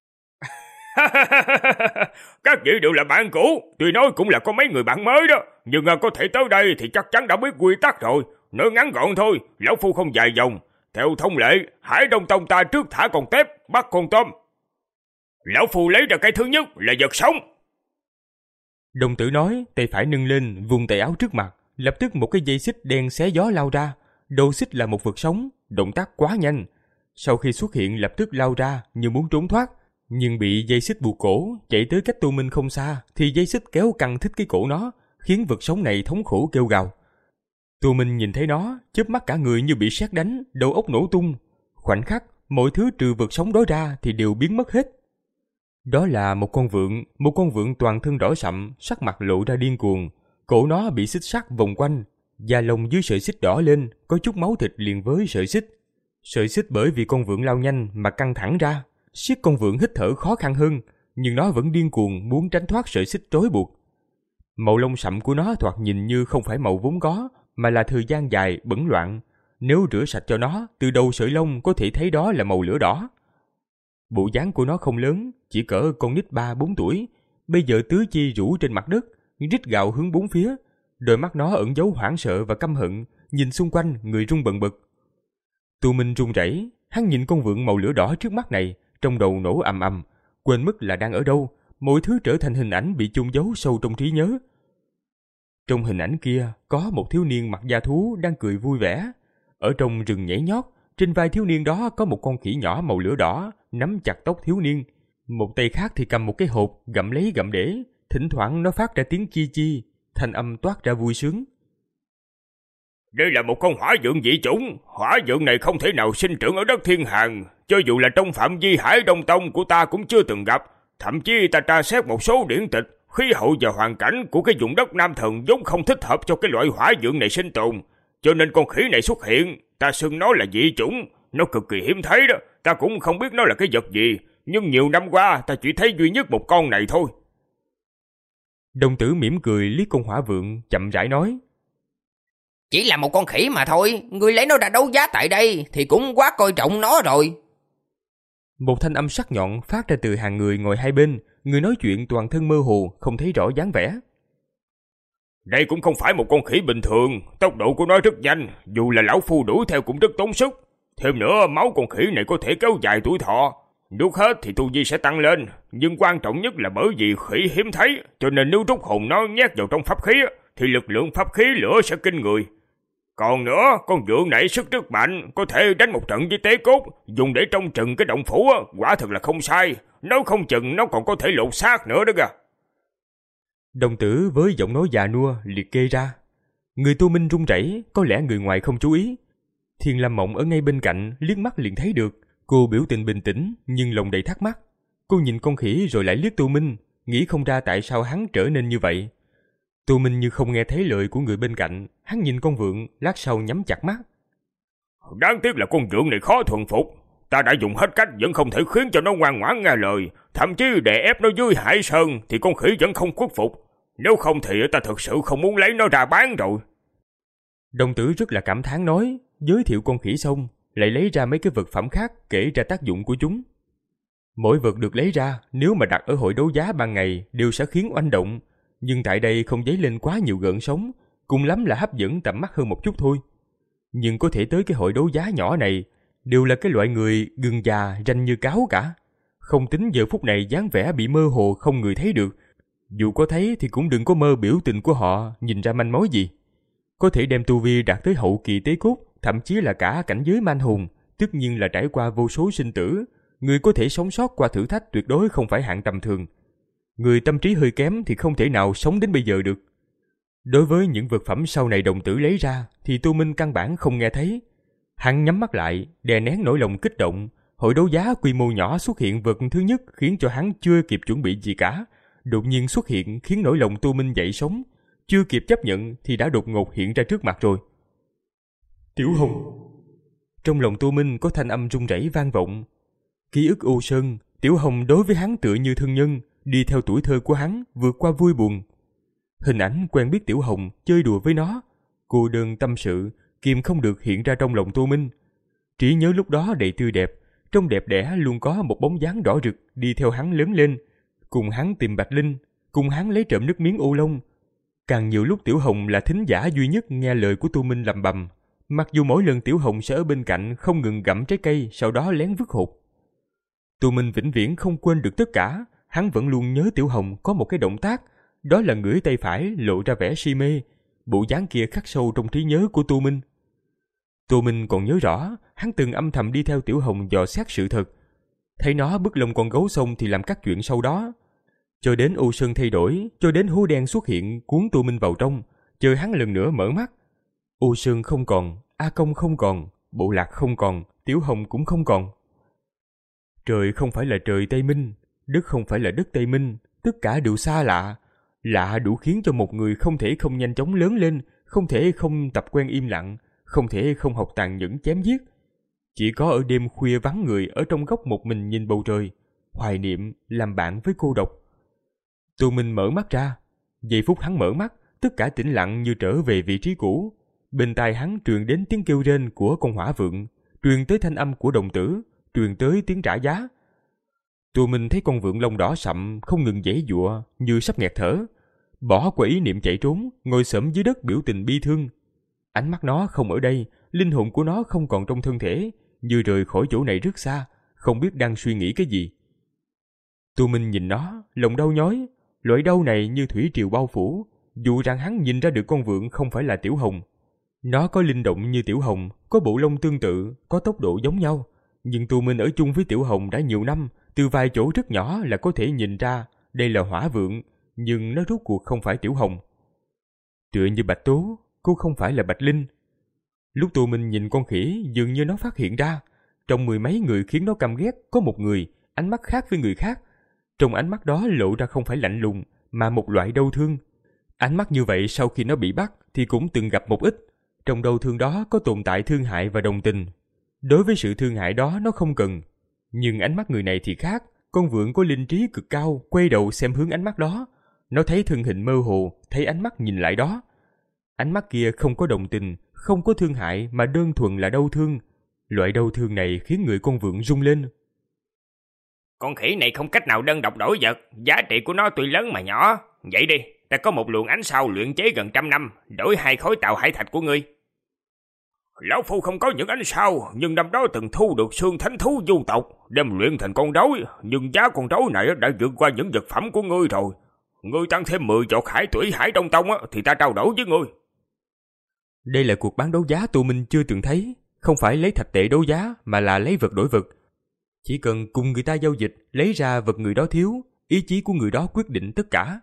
Các vị đều là bạn cũ, tuy nói cũng là có mấy người bạn mới đó, nhưng có thể tới đây thì chắc chắn đã biết quy tắc rồi. Nói ngắn gọn thôi, lão phu không dài dòng. Theo thông lệ, Hải Đông Tông ta trước thả con tép, bắt con tôm. Lão phu lấy ra cái thứ nhất là vật sống. Đồng tử nói, tay phải nâng lên, vùng tay áo trước mặt, lập tức một cái dây xích đen xé gió lao ra. Đầu xích là một vật sống, động tác quá nhanh. Sau khi xuất hiện lập tức lao ra như muốn trốn thoát, nhưng bị dây xích buộc cổ, chạy tới cách Tô Minh không xa thì dây xích kéo căng thích cái cổ nó, khiến vật sống này thống khổ kêu gào. Tô Minh nhìn thấy nó, chớp mắt cả người như bị sét đánh, đầu óc nổ tung. Khoảnh khắc, mọi thứ trừ vật sống đó ra thì đều biến mất hết. Đó là một con vượn, một con vượn toàn thân đỏ sậm, sắc mặt lộ ra điên cuồng. Cổ nó bị xích sắt vòng quanh, da lông dưới sợi xích đỏ lên, có chút máu thịt liền với sợi xích. Sợi xích bởi vì con vượn lao nhanh mà căng thẳng ra, siết con vượn hít thở khó khăn hơn, nhưng nó vẫn điên cuồng muốn tránh thoát sợi xích trói buộc. Màu lông sậm của nó thoạt nhìn như không phải màu vốn có, mà là thời gian dài, bẩn loạn. Nếu rửa sạch cho nó, từ đầu sợi lông có thể thấy đó là màu lửa đỏ. Bộ dáng của nó không lớn, chỉ cỡ con nít ba bốn tuổi, bây giờ tứ chi rũ trên mặt đất, rít gào hướng bốn phía. Đôi mắt nó ẩn giấu hoảng sợ và căm hận, nhìn xung quanh người run bần bật. Tu Minh run rẩy, hắn nhìn con vượn màu lửa đỏ trước mắt này, trong đầu nổ ầm ầm, quên mất là đang ở đâu, mọi thứ trở thành hình ảnh bị chôn giấu sâu trong trí nhớ. Trong hình ảnh kia có một thiếu niên mặc da thú đang cười vui vẻ. Ở trong rừng nhảy nhót, trên vai thiếu niên đó có một con khỉ nhỏ màu lửa đỏ nắm chặt tóc thiếu niên, một tay khác thì cầm một cái hộp gặm lấy gặm để, thỉnh thoảng nó phát ra tiếng chi chi, thanh âm toát ra vui sướng. Đây là một con hỏa vượn dị chủng, hỏa vượn này không thể nào sinh trưởng ở đất thiên hàng, cho dù là trong phạm vi Hải Đông Tông của ta cũng chưa từng gặp. Thậm chí ta tra xét một số điển tịch, khí hậu và hoàn cảnh của cái vùng đất Nam Thần vốn không thích hợp cho cái loại hỏa vượn này sinh tồn, cho nên con khỉ này xuất hiện, ta xưng nó là dị chủng, nó cực kỳ hiếm thấy đó, ta cũng không biết nó là cái vật gì, nhưng nhiều năm qua ta chỉ thấy duy nhất một con này thôi. Đồng tử mỉm cười liếc con hỏa vượn, chậm rãi nói: Chỉ là một con khỉ mà thôi, ngươi lấy nó ra đấu giá tại đây thì cũng quá coi trọng nó rồi. Một thanh âm sắc nhọn phát ra từ hàng người ngồi hai bên, người nói chuyện toàn thân mơ hồ, không thấy rõ dáng vẻ. Đây cũng không phải một con khỉ bình thường, tốc độ của nó rất nhanh, dù là lão phu đuổi theo cũng rất tốn sức. Thêm nữa, máu con khỉ này có thể kéo dài tuổi thọ, nuốt hết thì tu vi sẽ tăng lên, nhưng quan trọng nhất là bởi vì khỉ hiếm thấy, cho nên nếu rút hồn nó nhét vào trong pháp khí thì lực lượng pháp khí lửa sẽ kinh người. Còn nữa, con vượn này sức rất mạnh, có thể đánh một trận với tế cốt, dùng để trông chừng cái động phủ, quả thật là không sai, nếu không chừng nó còn có thể lột xác nữa đó kìa. Đồng tử với giọng nói già nua liệt kê ra. Người Tu Minh run rẩy, có lẽ người ngoài không chú ý. Thiên Lam Mộng ở ngay bên cạnh liếc mắt liền thấy được. Cô biểu tình bình tĩnh nhưng lòng đầy thắc mắc. Cô nhìn con khỉ rồi lại liếc Tu Minh, nghĩ không ra tại sao hắn trở nên như vậy. Tu Minh như không nghe thấy lời của người bên cạnh, hắn nhìn con vượn, lát sau nhắm chặt mắt. Đáng tiếc là con vượn này khó thuần phục, ta đã dùng hết cách vẫn không thể khiến cho nó ngoan ngoãn nghe lời, thậm chí để ép nó dưới hải sơn thì con khỉ vẫn không khuất phục. Nếu không thì ta thật sự không muốn lấy nó ra bán rồi. Đồng tử rất là cảm thán nói, giới thiệu con khỉ xong, lại lấy ra mấy cái vật phẩm khác kể ra tác dụng của chúng. Mỗi vật được lấy ra, nếu mà đặt ở hội đấu giá ban ngày đều sẽ khiến oanh động, nhưng tại đây không dấy lên quá nhiều gợn sóng, cùng lắm là hấp dẫn tầm mắt hơn một chút thôi. Nhưng có thể tới cái hội đấu giá nhỏ này, đều là cái loại người gừng già ranh như cáo cả. Không tính giờ phút này dáng vẻ bị mơ hồ không người thấy được, dù có thấy thì cũng đừng có mơ biểu tình của họ nhìn ra manh mối gì. Có thể đem tu vi đạt tới hậu kỳ tế cốt, thậm chí là cả cảnh giới man hồn, tất nhiên là trải qua vô số sinh tử, người có thể sống sót qua thử thách tuyệt đối không phải hạng tầm thường. Người tâm trí hơi kém thì không thể nào sống đến bây giờ được. Đối với những vật phẩm sau này đồng tử lấy ra thì Tu Minh căn bản không nghe thấy. Hắn nhắm mắt lại, đè nén nỗi lòng kích động. Hội đấu giá quy mô nhỏ xuất hiện vật thứ nhất khiến cho hắn chưa kịp chuẩn bị gì cả. Đột nhiên xuất hiện khiến nỗi lòng Tu Minh dậy sóng. Chưa kịp chấp nhận thì đã đột ngột hiện ra trước mặt rồi. Tiểu Hồng. Trong lòng Tu Minh có thanh âm run rẩy vang vọng. Ký ức ô sơn, Tiểu Hồng đối với hắn tựa như thân nhân, đi theo tuổi thơ của hắn, vượt qua vui buồn. Hình ảnh quen biết Tiểu Hồng, chơi đùa với nó, cô đơn tâm sự, kìm không được hiện ra trong lòng Tu Minh. Trí nhớ lúc đó đầy tươi đẹp, trong đẹp đẽ luôn có một bóng dáng đỏ rực đi theo hắn lớn lên, cùng hắn tìm Bạch Linh, cùng hắn lấy trộm nước miếng ô long. Càng nhiều lúc Tiểu Hồng là thính giả duy nhất nghe lời của Tu Minh lầm bầm, mặc dù mỗi lần Tiểu Hồng sẽ ở bên cạnh không ngừng gặm trái cây, sau đó lén vứt hột. Tu Minh vĩnh viễn không quên được tất cả, hắn vẫn luôn nhớ Tiểu Hồng có một cái động tác, đó là ngửi tay phải lộ ra vẻ si mê, bộ dáng kia khắc sâu trong trí nhớ của Tu Minh. Tu Minh còn nhớ rõ, hắn từng âm thầm đi theo Tiểu Hồng dò xét sự thật, thấy nó bứt lông con gấu xong thì làm các chuyện sau đó. Cho đến ô sơn thay đổi, cho đến hố đen xuất hiện cuốn Tu Minh vào trong, chờ hắn lần nữa mở mắt. Ô sơn không còn, A Công không còn, Bộ Lạc không còn, Tiểu Hồng cũng không còn. Trời không phải là trời Tây Minh, đất không phải là đất Tây Minh, tất cả đều xa lạ. Lạ đủ khiến cho một người không thể không nhanh chóng lớn lên, không thể không tập quen im lặng, không thể không học tàn nhẫn chém giết. Chỉ có ở đêm khuya vắng người ở trong góc một mình nhìn bầu trời, hoài niệm làm bạn với cô độc. Tô Minh mở mắt ra. Giây phút hắn mở mắt, tất cả tĩnh lặng như trở về vị trí cũ. Bên tai hắn truyền đến tiếng kêu rên của con hỏa vượng, truyền tới thanh âm của đồng tử, truyền tới tiếng trả giá. Tô Minh thấy con vượng lông đỏ sậm không ngừng giãy giụa như sắp nghẹt thở, bỏ qua ý niệm chạy trốn, ngồi xổm dưới đất biểu tình bi thương. Ánh mắt nó không ở đây, linh hồn của nó không còn trong thân thể, như rời khỏi chỗ này rất xa, không biết đang suy nghĩ cái gì. Tô Minh nhìn nó, lòng đau nhói, loại đau này như thủy triều bao phủ, dù rằng hắn nhìn ra được con vượng không phải là Tiểu Hồng. Nó có linh động như Tiểu Hồng, có bộ lông tương tự, có tốc độ giống nhau, nhưng Tô Minh ở chung với Tiểu Hồng đã nhiều năm, từ vài chỗ rất nhỏ là có thể nhìn ra đây là hỏa vượng, nhưng nó rốt cuộc không phải Tiểu Hồng. Tựa như Bạch Tố, cô không phải là Bạch Linh. Lúc Tô Minh nhìn con khỉ, dường như nó phát hiện ra, trong mười mấy người khiến nó căm ghét, có một người, ánh mắt khác với người khác. Trong ánh mắt đó lộ ra không phải lạnh lùng, mà một loại đau thương. Ánh mắt như vậy sau khi nó bị bắt thì cũng từng gặp một ít. Trong đau thương đó có tồn tại thương hại và đồng tình. Đối với sự thương hại đó nó không cần. Nhưng ánh mắt người này thì khác. Con vượn có linh trí cực cao, quay đầu xem hướng ánh mắt đó. Nó thấy thân hình mơ hồ, thấy ánh mắt nhìn lại đó. Ánh mắt kia không có đồng tình, không có thương hại mà đơn thuần là đau thương. Loại đau thương này khiến người con vượn rung lên. Con khỉ này không cách nào đơn độc đổi vật, giá trị của nó tuy lớn mà nhỏ. Vậy đi, ta có một luồng ánh sao luyện chế gần trăm năm, đổi hai khối tạo hải thạch của ngươi. Lão phu không có những ánh sao, nhưng năm đó từng thu được xương thánh thú du tộc, đem luyện thành con rối, nhưng giá con rối này đã vượt qua những vật phẩm của ngươi rồi. Ngươi tăng thêm mười giọt hải tủy hải đông tông thì ta trao đổi với ngươi. Đây là cuộc bán đấu giá Tô Minh chưa từng thấy, không phải lấy thạch tệ đấu giá mà là lấy vật đổi vật. Chỉ cần cùng người ta giao dịch, lấy ra vật người đó thiếu, ý chí của người đó quyết định tất cả.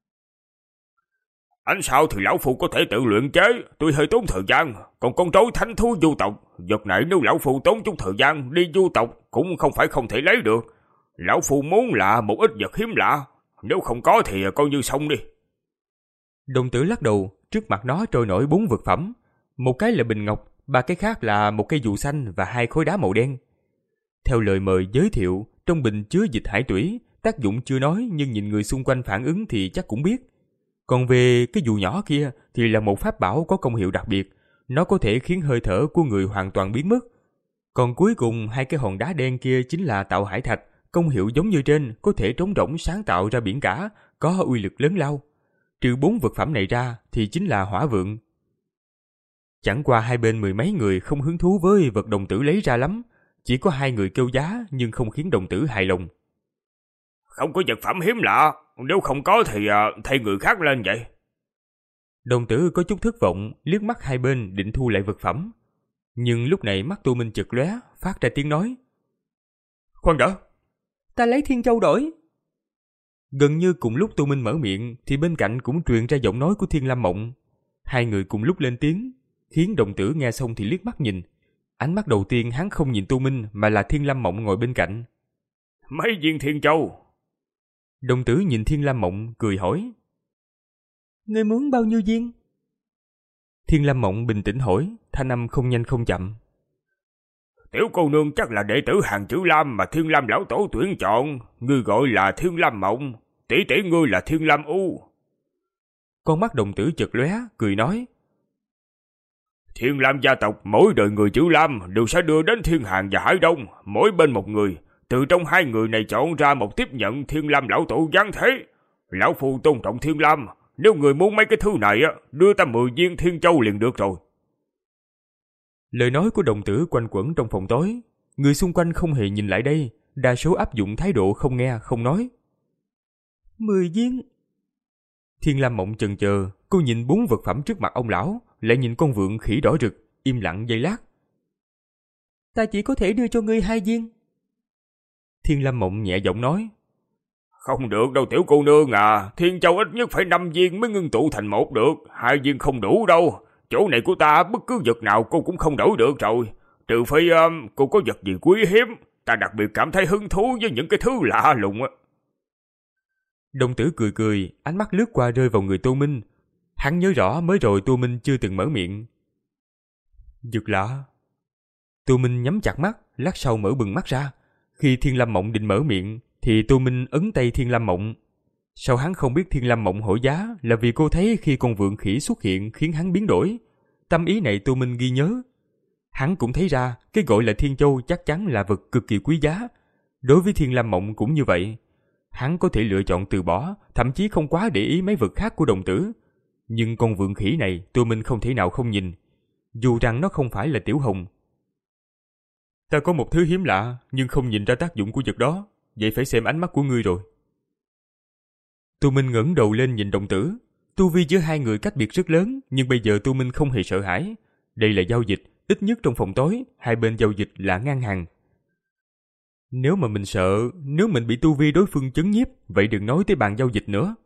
Ánh sao thì lão phu có thể tự luyện chế, tuy hơi tốn thời gian, còn con rối thánh thú du tộc, vật này nếu lão phu tốn chút thời gian đi du tộc cũng không phải không thể lấy được. Lão phu muốn là một ít vật hiếm lạ, nếu không có thì coi như xong đi. Đồng tử lắc đầu, trước mặt nó trôi nổi bốn vật phẩm, một cái là bình ngọc, ba cái khác là một cây dù xanh và hai khối đá màu đen. Theo lời mời giới thiệu, trong bình chứa dịch hải tủy, tác dụng chưa nói nhưng nhìn người xung quanh phản ứng thì chắc cũng biết. Còn về cái dù nhỏ kia thì là một pháp bảo có công hiệu đặc biệt, nó có thể khiến hơi thở của người hoàn toàn biến mất. Còn cuối cùng hai cái hòn đá đen kia chính là tạo hải thạch, công hiệu giống như trên, có thể trống rỗng sáng tạo ra biển cả, có uy lực lớn lao. Trừ bốn vật phẩm này ra thì chính là hỏa vượng. Chẳng qua hai bên mười mấy người không hứng thú với vật đồng tử lấy ra lắm, chỉ có hai người kêu giá nhưng không khiến đồng tử hài lòng. Không có vật phẩm hiếm lạ, nếu không có thì uh, thay người khác lên vậy. Đồng tử có chút thất vọng, liếc mắt hai bên định thu lại vật phẩm. Nhưng lúc này mắt Tô Minh chợt lóe, phát ra tiếng nói. Khoan đã, ta lấy Thiên Châu đổi. Gần như cùng lúc Tô Minh mở miệng thì bên cạnh cũng truyền ra giọng nói của Thiên Lam Mộng. Hai người cùng lúc lên tiếng, khiến đồng tử nghe xong thì liếc mắt nhìn. Ánh mắt đầu tiên hắn không nhìn Tô Minh mà là Thiên Lam Mộng ngồi bên cạnh. Mấy viên Thiên Châu? Đồng tử nhìn Thiên Lam Mộng cười hỏi. Ngươi muốn bao nhiêu viên? Thiên Lam Mộng bình tĩnh hỏi, thanh âm không nhanh không chậm. Tiểu cô nương chắc là đệ tử hàng chữ Lam mà Thiên Lam lão tổ tuyển chọn. Ngươi gọi là Thiên Lam Mộng, tỷ tỷ ngươi là Thiên Lam U. Con mắt đồng tử chợt lóe, cười nói. Thiên Lam gia tộc mỗi đời người chữ Lam đều sẽ đưa đến Thiên Hàn và Hải Đông, mỗi bên một người. Từ trong hai người này chọn ra một tiếp nhận Thiên Lam lão tổ giáng thế. Lão phu tôn trọng Thiên Lam, nếu người muốn mấy cái thứ này đưa ta mười viên Thiên Châu liền được rồi. Lời nói của đồng tử quanh quẩn trong phòng tối. Người xung quanh không hề nhìn lại đây, đa số áp dụng thái độ không nghe, không nói. Mười viên. Thiên Lam Mộng chần chờ, cô nhìn bốn vật phẩm trước mặt ông lão, lại nhìn con vượn khỉ đỏ rực, im lặng giây lát. Ta chỉ có thể đưa cho ngươi hai viên. Thiên Lam Mộng nhẹ giọng nói. Không được đâu tiểu cô nương à, Thiên Châu ít nhất phải năm viên mới ngưng tụ thành một được, hai viên không đủ đâu. Chỗ này của ta bất cứ vật nào cô cũng không đổi được rồi, trừ phi um, cô có vật gì quý hiếm, ta đặc biệt cảm thấy hứng thú với những cái thứ lạ lùng á. Đồng tử cười cười, ánh mắt lướt qua rơi vào người Tô Minh. Hắn nhớ rõ mới rồi Tô Minh chưa từng mở miệng. Dược lạ. Tô Minh nhắm chặt mắt, lát sau mở bừng mắt ra. Khi Thiên Lam Mộng định mở miệng, thì Tô Minh ấn tay Thiên Lam Mộng. Sao hắn không biết Thiên Lam Mộng hỏi giá là vì cô thấy khi con vượn khỉ xuất hiện khiến hắn biến đổi. Tâm ý này Tô Minh ghi nhớ. Hắn cũng thấy ra cái gọi là Thiên Châu chắc chắn là vật cực kỳ quý giá. Đối với Thiên Lam Mộng cũng như vậy. Hắn có thể lựa chọn từ bỏ, thậm chí không quá để ý mấy vật khác của đồng tử. Nhưng con vượn khỉ này Tô Minh không thể nào không nhìn. Dù rằng nó không phải là tiểu hồng. Ta có một thứ hiếm lạ, nhưng không nhìn ra tác dụng của vật đó. Vậy phải xem ánh mắt của ngươi rồi. Tô Minh ngẩng đầu lên nhìn đồng tử. Tu vi giữa hai người cách biệt rất lớn, nhưng bây giờ Tô Minh không hề sợ hãi. Đây là giao dịch, ít nhất trong phòng tối, hai bên giao dịch là ngang hàng. Nếu mà mình sợ, nếu mình bị tu vi đối phương chấn nhiếp, vậy đừng nói tới bàn giao dịch nữa.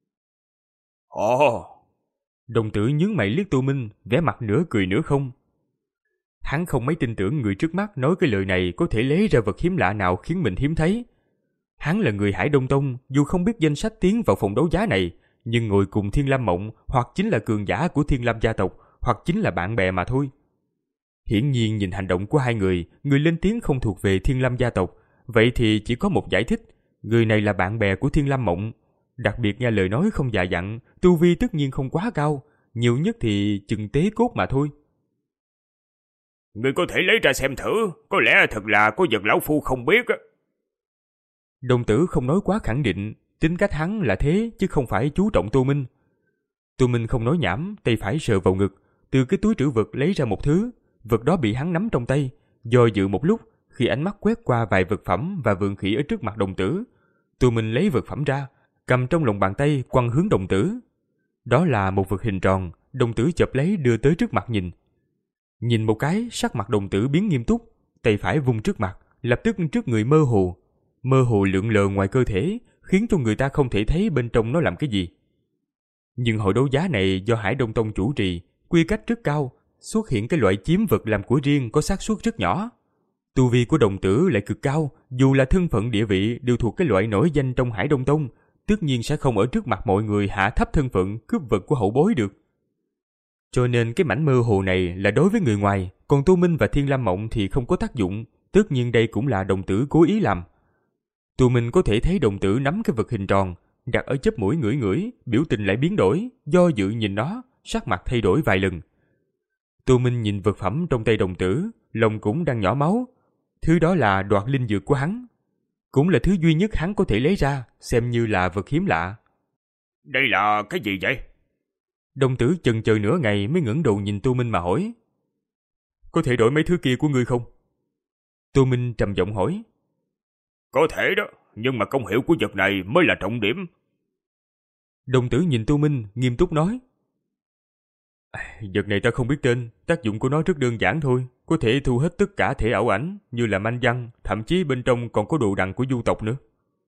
Ồ! Đồng tử nhướng mày liếc Tô Minh, vẻ mặt nửa cười nửa không. Hắn không mấy tin tưởng người trước mắt nói cái lời này có thể lấy ra vật hiếm lạ nào khiến mình hiếm thấy. Hắn là người Hải Đông Tông, dù không biết danh sách tiến vào phòng đấu giá này, nhưng ngồi cùng Thiên Lam Mộng hoặc chính là cường giả của Thiên Lam gia tộc, hoặc chính là bạn bè mà thôi. Hiển nhiên nhìn hành động của hai người, người lên tiếng không thuộc về Thiên Lam gia tộc, vậy thì chỉ có một giải thích, người này là bạn bè của Thiên Lam Mộng. Đặc biệt nghe lời nói không dạ dặn, tu vi tất nhiên không quá cao, nhiều nhất thì chừng tế cốt mà thôi. Ngươi có thể lấy ra xem thử, có lẽ thật là có vật lão phu không biết á. Đồng tử không nói quá khẳng định, tính cách hắn là thế chứ không phải chú trọng Tô Minh. Tô Minh không nói nhảm, tay phải sờ vào ngực, từ cái túi trữ vật lấy ra một thứ, vật đó bị hắn nắm trong tay, do dự một lúc, khi ánh mắt quét qua vài vật phẩm và vườn khỉ ở trước mặt đồng tử. Tô Minh lấy vật phẩm ra, cầm trong lòng bàn tay quăng hướng đồng tử. Đó là một vật hình tròn, đồng tử chộp lấy đưa tới trước mặt nhìn. Nhìn một cái, sắc mặt đồng tử biến nghiêm túc, tay phải vung trước mặt, lập tức trước người mơ hồ. Mơ hồ lượn lờ ngoài cơ thể, khiến cho người ta không thể thấy bên trong nó làm cái gì. Nhưng hội đấu giá này do Hải Đông Tông chủ trì, quy cách rất cao, xuất hiện cái loại chiếm vật làm của riêng có xác suất rất nhỏ. Tu vi của đồng tử lại cực cao, dù là thân phận địa vị đều thuộc cái loại nổi danh trong Hải Đông Tông, tất nhiên sẽ không ở trước mặt mọi người hạ thấp thân phận cướp vật của hậu bối được. Cho nên cái mảnh mơ hồ này là đối với người ngoài, còn Tô Minh và Thiên Lam Mộng thì không có tác dụng, tất nhiên đây cũng là đồng tử cố ý làm. Tô Minh có thể thấy đồng tử nắm cái vật hình tròn, đặt ở chóp mũi ngửi ngửi, biểu tình lại biến đổi, do dự nhìn nó, sắc mặt thay đổi vài lần. Tô Minh nhìn vật phẩm trong tay đồng tử, lòng cũng đang nhỏ máu. Thứ đó là đoạt linh dược của hắn, cũng là thứ duy nhất hắn có thể lấy ra, xem như là vật hiếm lạ. Đây là cái gì vậy? Đồng tử chần chờ nửa ngày mới ngẩng đầu nhìn Tô Minh mà hỏi. Có thể đổi mấy thứ kia của ngươi không? Tô Minh trầm giọng hỏi. Có thể đó, nhưng mà công hiệu của vật này mới là trọng điểm. Đồng tử nhìn Tô Minh nghiêm túc nói. Vật này ta không biết tên, tác dụng của nó rất đơn giản thôi, có thể thu hết tất cả thể ảo ảnh, như là manh văn, thậm chí bên trong còn có đồ đằng của du tộc nữa.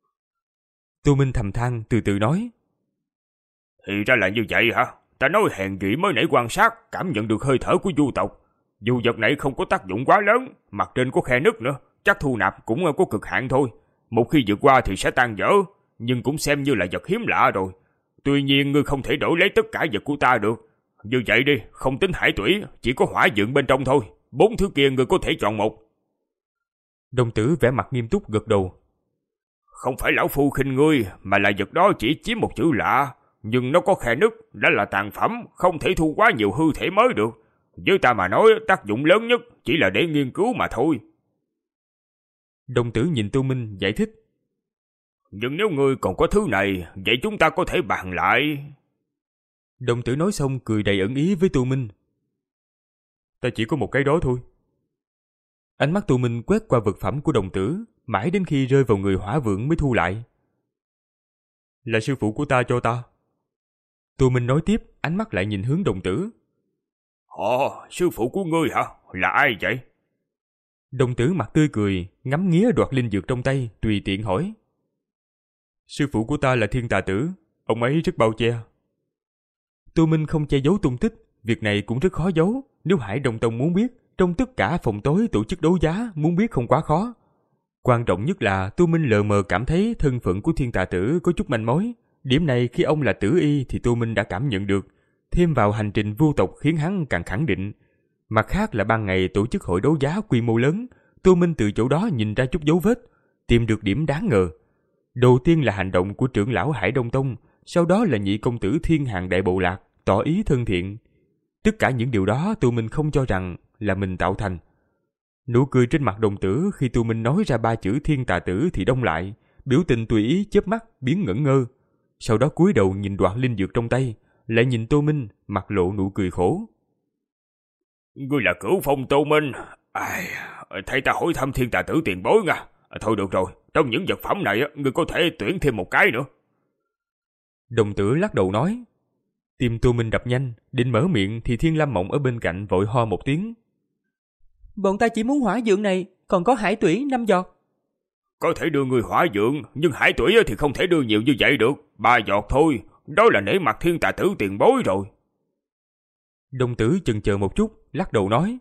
Tô Minh thầm than từ từ nói. Thì ra là như vậy hả? Ta nói hèn gì mới nãy quan sát, cảm nhận được hơi thở của du tộc. Dù vật này không có tác dụng quá lớn, mặt trên có khe nứt nữa, chắc thu nạp cũng có cực hạn thôi. Một khi vượt qua thì sẽ tan vỡ, nhưng cũng xem như là vật hiếm lạ rồi. Tuy nhiên ngươi không thể đổi lấy tất cả vật của ta được. Như vậy đi, không tính hải tủy, chỉ có hỏa dượng bên trong thôi. Bốn thứ kia ngươi có thể chọn một. Đồng tử vẻ mặt nghiêm túc gật đầu. Không phải lão phu khinh ngươi, mà là vật đó chỉ chiếm một chữ lạ. Nhưng nó có khe nứt, đã là tàn phẩm, không thể thu quá nhiều hư thể mới được. Với ta mà nói, tác dụng lớn nhất chỉ là để nghiên cứu mà thôi. Đồng tử nhìn Tô Minh giải thích. Nhưng nếu ngươi còn có thứ này, vậy chúng ta có thể bàn lại. Đồng tử nói xong cười đầy ẩn ý với Tô Minh. Ta chỉ có một cái đó thôi. Ánh mắt Tô Minh quét qua vật phẩm của đồng tử, mãi đến khi rơi vào người hỏa vượng mới thu lại. Là sư phụ của ta cho ta. Tô Minh nói tiếp, ánh mắt lại nhìn hướng đồng tử. Ồ, sư phụ của ngươi hả? Là ai vậy? Đồng tử mặt tươi cười, ngắm nghía đoạt linh dược trong tay, tùy tiện hỏi. Sư phụ của ta là Thiên Tà Tử, ông ấy rất bao che. Tô Minh không che giấu tung tích, việc này cũng rất khó giấu. Nếu Hải Đông Tông muốn biết, trong tất cả phòng tối tổ chức đấu giá, muốn biết không quá khó. Quan trọng nhất là Tô Minh lờ mờ cảm thấy thân phận của Thiên Tà Tử có chút manh mối. Điểm này khi ông là tử y thì Tô Minh đã cảm nhận được. Thêm vào hành trình vô tộc khiến hắn càng khẳng định. Mặt khác là ban ngày tổ chức hội đấu giá quy mô lớn, Tô Minh từ chỗ đó nhìn ra chút dấu vết, tìm được điểm đáng ngờ. Đầu tiên là hành động của trưởng lão Hải Đông Tông, sau đó là nhị công tử Thiên Hàng Đại Bộ Lạc, tỏ ý thân thiện. Tất cả những điều đó Tô Minh không cho rằng là mình tạo thành. Nụ cười trên mặt đồng tử khi Tô Minh nói ra ba chữ Thiên Tà Tử thì đông lại, biểu tình tùy ý chớp mắt biến ngẩn ngơ. Sau đó cúi đầu nhìn đoạn linh dược trong tay, lại nhìn Tô Minh, mặt lộ nụ cười khổ. Ngươi là Cửu Phong Tô Minh. Ai, thầy ta hỏi thăm Thiên Tà Tử tiền bối nha. Thôi được rồi, trong những vật phẩm này ngươi có thể tuyển thêm một cái nữa. Đồng tử lắc đầu nói. Tim Tô Minh đập nhanh, định mở miệng thì Thiên Lam Mộng ở bên cạnh vội ho một tiếng. Bọn ta chỉ muốn hỏa dược này, còn có hải tủy năm giọt. Có thể đưa người hỏa dược, nhưng hải tủy thì không thể đưa nhiều như vậy được. Ba giọt thôi, đó là nể mặt Thiên Tà Tử tiền bối rồi. Đồng tử chần chờ một chút, lắc đầu nói.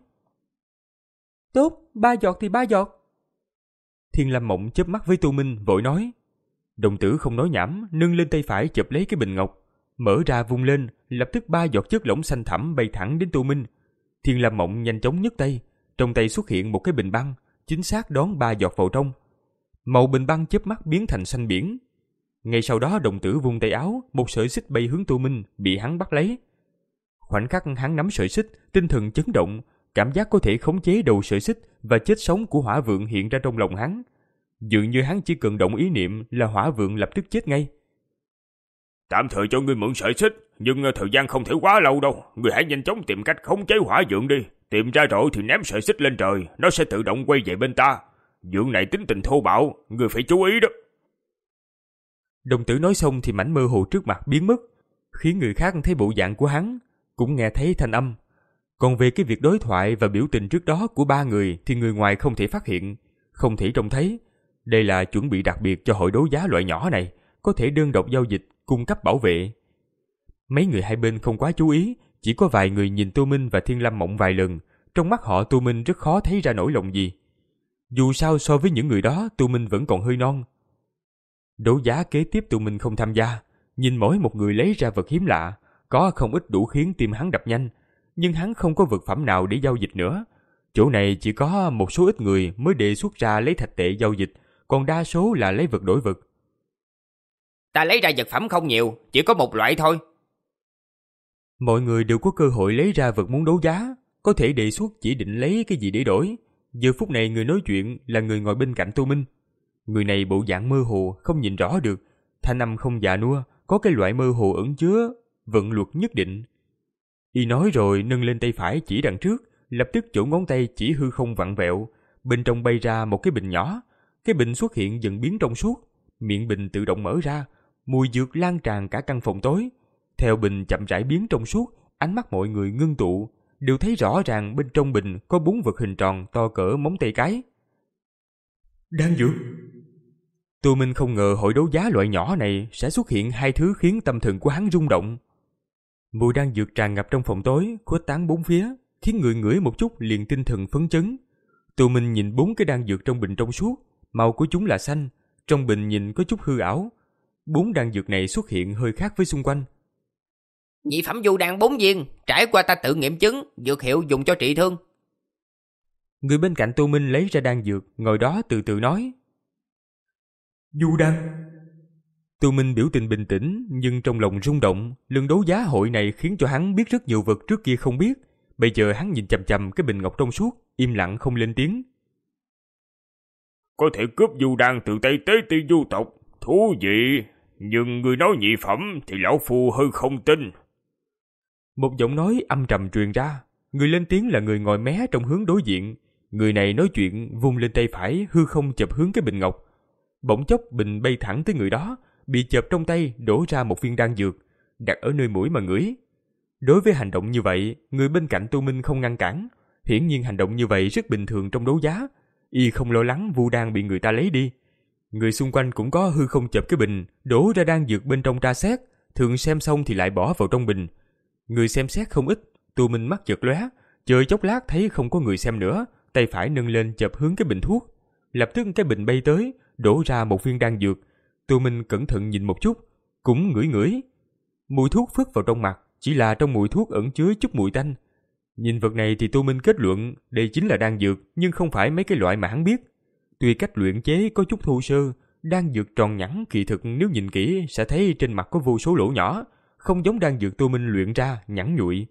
Tốt, ba giọt thì ba giọt. Thiên Lam Mộng chớp mắt với Tô Minh vội nói. Đồng tử không nói nhảm, nâng lên tay phải chụp lấy cái bình ngọc, mở ra vung lên, lập tức ba giọt chất lỏng xanh thẳm bay thẳng đến Tô Minh. Thiên Lam Mộng nhanh chóng nhấc tay, trong tay xuất hiện một cái bình băng, chính xác đón ba giọt vào trong. Màu bình băng chớp mắt biến thành xanh biển. Ngay sau đó đồng tử vung tay áo, một sợi xích bay hướng Tô Minh, bị hắn bắt lấy. Khoảnh khắc hắn nắm sợi xích, tinh thần chấn động, cảm giác có thể khống chế đầu sợi xích và chết sống của hỏa vượng hiện ra trong lòng hắn. Dường như hắn chỉ cần động ý niệm là hỏa vượng lập tức chết ngay. Tạm thời cho ngươi mượn sợi xích, nhưng thời gian không thể quá lâu đâu. Ngươi hãy nhanh chóng tìm cách khống chế hỏa vượng đi. Tìm ra rồi thì ném sợi xích lên trời, nó sẽ tự động quay về bên ta. Vượng này tính tình thô bạo, ngươi phải chú ý đó. Đồng tử nói xong thì mảnh mơ hồ trước mặt biến mất, khiến người khác thấy bộ dạng của hắn, cũng nghe thấy thanh âm. Còn về cái việc đối thoại và biểu tình trước đó của ba người thì người ngoài không thể phát hiện, không thể trông thấy. Đây là chuẩn bị đặc biệt cho hội đấu giá loại nhỏ này, có thể đơn độc giao dịch, cung cấp bảo vệ. Mấy người hai bên không quá chú ý, chỉ có vài người nhìn Tô Minh và Thiên Lam Mộng vài lần, trong mắt họ Tô Minh rất khó thấy ra nổi lòng gì. Dù sao so với những người đó, Tô Minh vẫn còn hơi non. Đấu giá kế tiếp Tô Minh không tham gia, nhìn mỗi một người lấy ra vật hiếm lạ, có không ít đủ khiến tim hắn đập nhanh, nhưng hắn không có vật phẩm nào để giao dịch nữa. Chỗ này chỉ có một số ít người mới đề xuất ra lấy thạch tệ giao dịch, còn đa số là lấy vật đổi vật. Ta lấy ra vật phẩm không nhiều, chỉ có một loại thôi. Mọi người đều có cơ hội lấy ra vật muốn đấu giá, có thể đề xuất chỉ định lấy cái gì để đổi. Giờ phút này người nói chuyện là người ngồi bên cạnh Tô Minh. Người này bộ dạng mơ hồ, không nhìn rõ được, thanh âm không già nua, có cái loại mơ hồ ẩn chứa vận luật nhất định. Y nói rồi nâng lên tay phải chỉ đằng trước, lập tức chỗ ngón tay chỉ hư không vặn vẹo, bên trong bay ra một cái bình nhỏ. Cái bình xuất hiện dần biến trong suốt, miệng bình tự động mở ra, mùi dược lan tràn cả căn phòng tối. Theo bình chậm rãi biến trong suốt, ánh mắt mọi người ngưng tụ, đều thấy rõ ràng bên trong bình có bốn vật hình tròn to cỡ móng tay cái. Đan dược. Tô Minh không ngờ hội đấu giá loại nhỏ này sẽ xuất hiện hai thứ khiến tâm thần của hắn rung động. Mùi đan dược tràn ngập trong phòng tối, khuếch tán bốn phía, khiến người ngửi một chút liền tinh thần phấn chấn. Tô Minh nhìn bốn cái đan dược trong bình trong suốt, màu của chúng là xanh, trong bình nhìn có chút hư ảo. Bốn đan dược này xuất hiện hơi khác với xung quanh. Nhị phẩm du đan bốn viên, trải qua ta tự nghiệm chứng, dược hiệu dùng cho trị thương. Người bên cạnh Tô Minh lấy ra đan dược, ngồi đó từ từ nói. Du đan. Tô Minh biểu tình bình tĩnh, nhưng trong lòng rung động. Lần đấu giá hội này khiến cho hắn biết rất nhiều vật trước kia không biết. Bây giờ hắn nhìn chằm chằm cái bình ngọc trong suốt, im lặng không lên tiếng. Có thể cướp du đan từ tay tế ti du tộc, thú vị. Nhưng người nói nhị phẩm thì lão phu hơi không tin. Một giọng nói âm trầm truyền ra. Người lên tiếng là người ngồi mé trong hướng đối diện. Người này nói chuyện vung lên tay phải, hư không chụp hướng cái bình ngọc. Bỗng chốc bình bay thẳng tới người đó, bị chộp trong tay đổ ra một viên đan dược, đặt ở nơi mũi mà ngửi. Đối với hành động như vậy, người bên cạnh Tô Minh không ngăn cản. Hiển nhiên hành động như vậy rất bình thường trong đấu giá. Y không lo lắng vu đan bị người ta lấy đi. Người xung quanh cũng có hư không chộp cái bình, đổ ra đan dược bên trong tra xét, thường xem xong thì lại bỏ vào trong bình. Người xem xét không ít, Tô Minh mắt chợt lóe, chờ chốc lát thấy không có người xem nữa, tay phải nâng lên chộp hướng cái bình thuốc. Lập tức cái bình bay tới, đổ ra một viên đan dược. Tô Minh cẩn thận nhìn một chút, cũng ngửi ngửi. Mùi thuốc phất vào trong mặt, chỉ là trong mùi thuốc ẩn chứa chút mùi tanh. Nhìn vật này thì Tô Minh kết luận đây chính là đan dược, nhưng không phải mấy cái loại mà hắn biết. Tuy cách luyện chế có chút thô sơ, đan dược tròn nhẵn kỳ thực nếu nhìn kỹ sẽ thấy trên mặt có vô số lỗ nhỏ, không giống đan dược Tô Minh luyện ra nhẵn nhụi.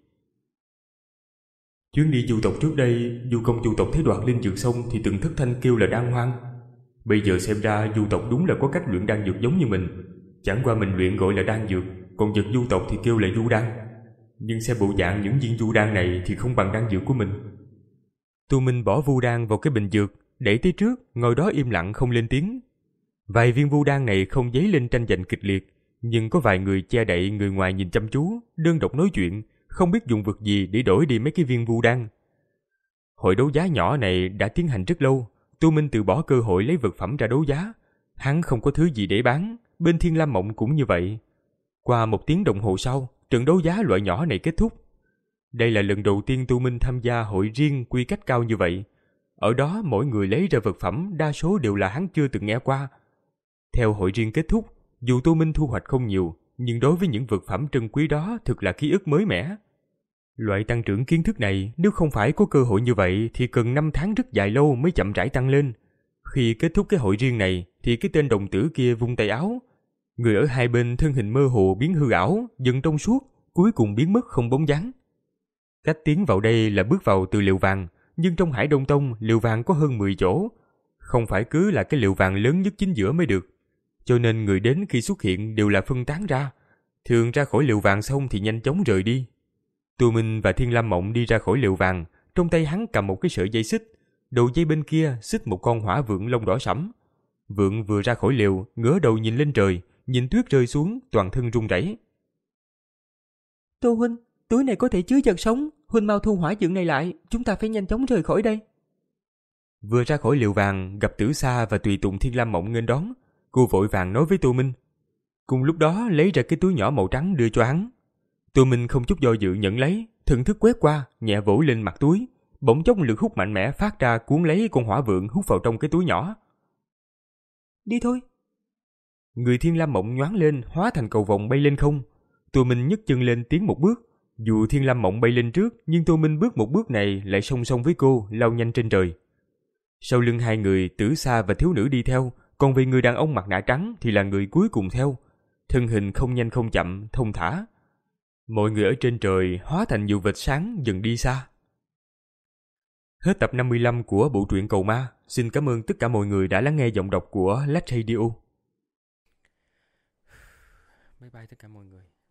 Chuyến đi du tộc trước đây, du công du tộc thấy đoạt linh dược xong thì từng thất thanh kêu là đan hoang. Bây giờ xem ra du tộc đúng là có cách luyện đan dược giống như mình. Chẳng qua mình luyện gọi là đan dược, còn dược du tộc thì kêu là du đan. Nhưng xem bộ dạng những viên du đan này thì không bằng đan dược của mình. Tô Minh bỏ vu đan vào cái bình dược, đẩy tới trước, ngồi đó im lặng không lên tiếng. Vài viên vu đan này không dấy lên tranh giành kịch liệt, nhưng có vài người che đậy người ngoài nhìn chăm chú, đơn độc nói chuyện, không biết dùng vật gì để đổi đi mấy cái viên vu đan. Hội đấu giá nhỏ này đã tiến hành rất lâu, Tô Minh từ bỏ cơ hội lấy vật phẩm ra đấu giá. Hắn không có thứ gì để bán, bên Thiên Lam Mộng cũng như vậy. Qua một tiếng đồng hồ sau, trận đấu giá loại nhỏ này kết thúc. Đây là lần đầu tiên Tô Minh tham gia hội riêng quy cách cao như vậy. Ở đó mỗi người lấy ra vật phẩm đa số đều là hắn chưa từng nghe qua. Theo hội riêng kết thúc, dù Tô Minh thu hoạch không nhiều, nhưng đối với những vật phẩm trân quý đó thực là ký ức mới mẻ. Loại tăng trưởng kiến thức này nếu không phải có cơ hội như vậy thì cần năm tháng rất dài lâu mới chậm rãi tăng lên. Khi kết thúc cái hội riêng này thì cái tên đồng tử kia vung tay áo. Người ở hai bên thân hình mơ hồ biến hư ảo, dần trong suốt, cuối cùng biến mất không bóng dáng. Cách tiến vào đây là bước vào từ lều vàng, nhưng trong Hải Đông Tông lều vàng có hơn mười chỗ. Không phải cứ là cái lều vàng lớn nhất chính giữa mới được. Cho nên người đến khi xuất hiện đều là phân tán ra. Thường ra khỏi lều vàng xong thì nhanh chóng rời đi. Tô Minh và Thiên Lam Mộng đi ra khỏi lều vàng, trong tay hắn cầm một cái sợi dây xích, đầu dây bên kia xích một con hỏa vượn lông đỏ sẫm. Vượn vừa ra khỏi lều, ngửa đầu nhìn lên trời, nhìn tuyết rơi xuống, toàn thân run rẩy. Tô huynh, túi này có thể chứa vật sống, huynh mau thu hỏa vượn này lại, chúng ta phải nhanh chóng rời khỏi đây. Vừa ra khỏi lều vàng, gặp Tử Sa và tùy tùng Thiên Lam Mộng nghênh đón, cô vội vàng nói với Tô Minh. Cùng lúc đó lấy ra cái túi nhỏ màu trắng đưa cho hắn. Tô Minh không chút do dự nhận lấy, thần thức quét qua, nhẹ vỗ lên mặt túi, bỗng chốc lực hút mạnh mẽ phát ra cuốn lấy con hỏa vượn hút vào trong cái túi nhỏ. Đi thôi. Người Thiên Lam Mộng nhoáng lên, hóa thành cầu vồng bay lên không. Tô Minh nhấc chân lên tiến một bước. Dù Thiên Lam Mộng bay lên trước, nhưng Tô Minh bước một bước này lại song song với cô, lao nhanh trên trời. Sau lưng hai người, Tử Sa và thiếu nữ đi theo, còn vì người đàn ông mặt nạ trắng thì là người cuối cùng theo. Thân hình không nhanh không chậm, thông thả. Mọi người ở trên trời hóa thành nhiều vệt sáng dần đi xa. Hết tập năm mươi lăm của bộ truyện Cầu Ma. Xin cảm ơn tất cả mọi người đã lắng nghe giọng đọc của Lách Radio. Bye bye tất cả mọi người.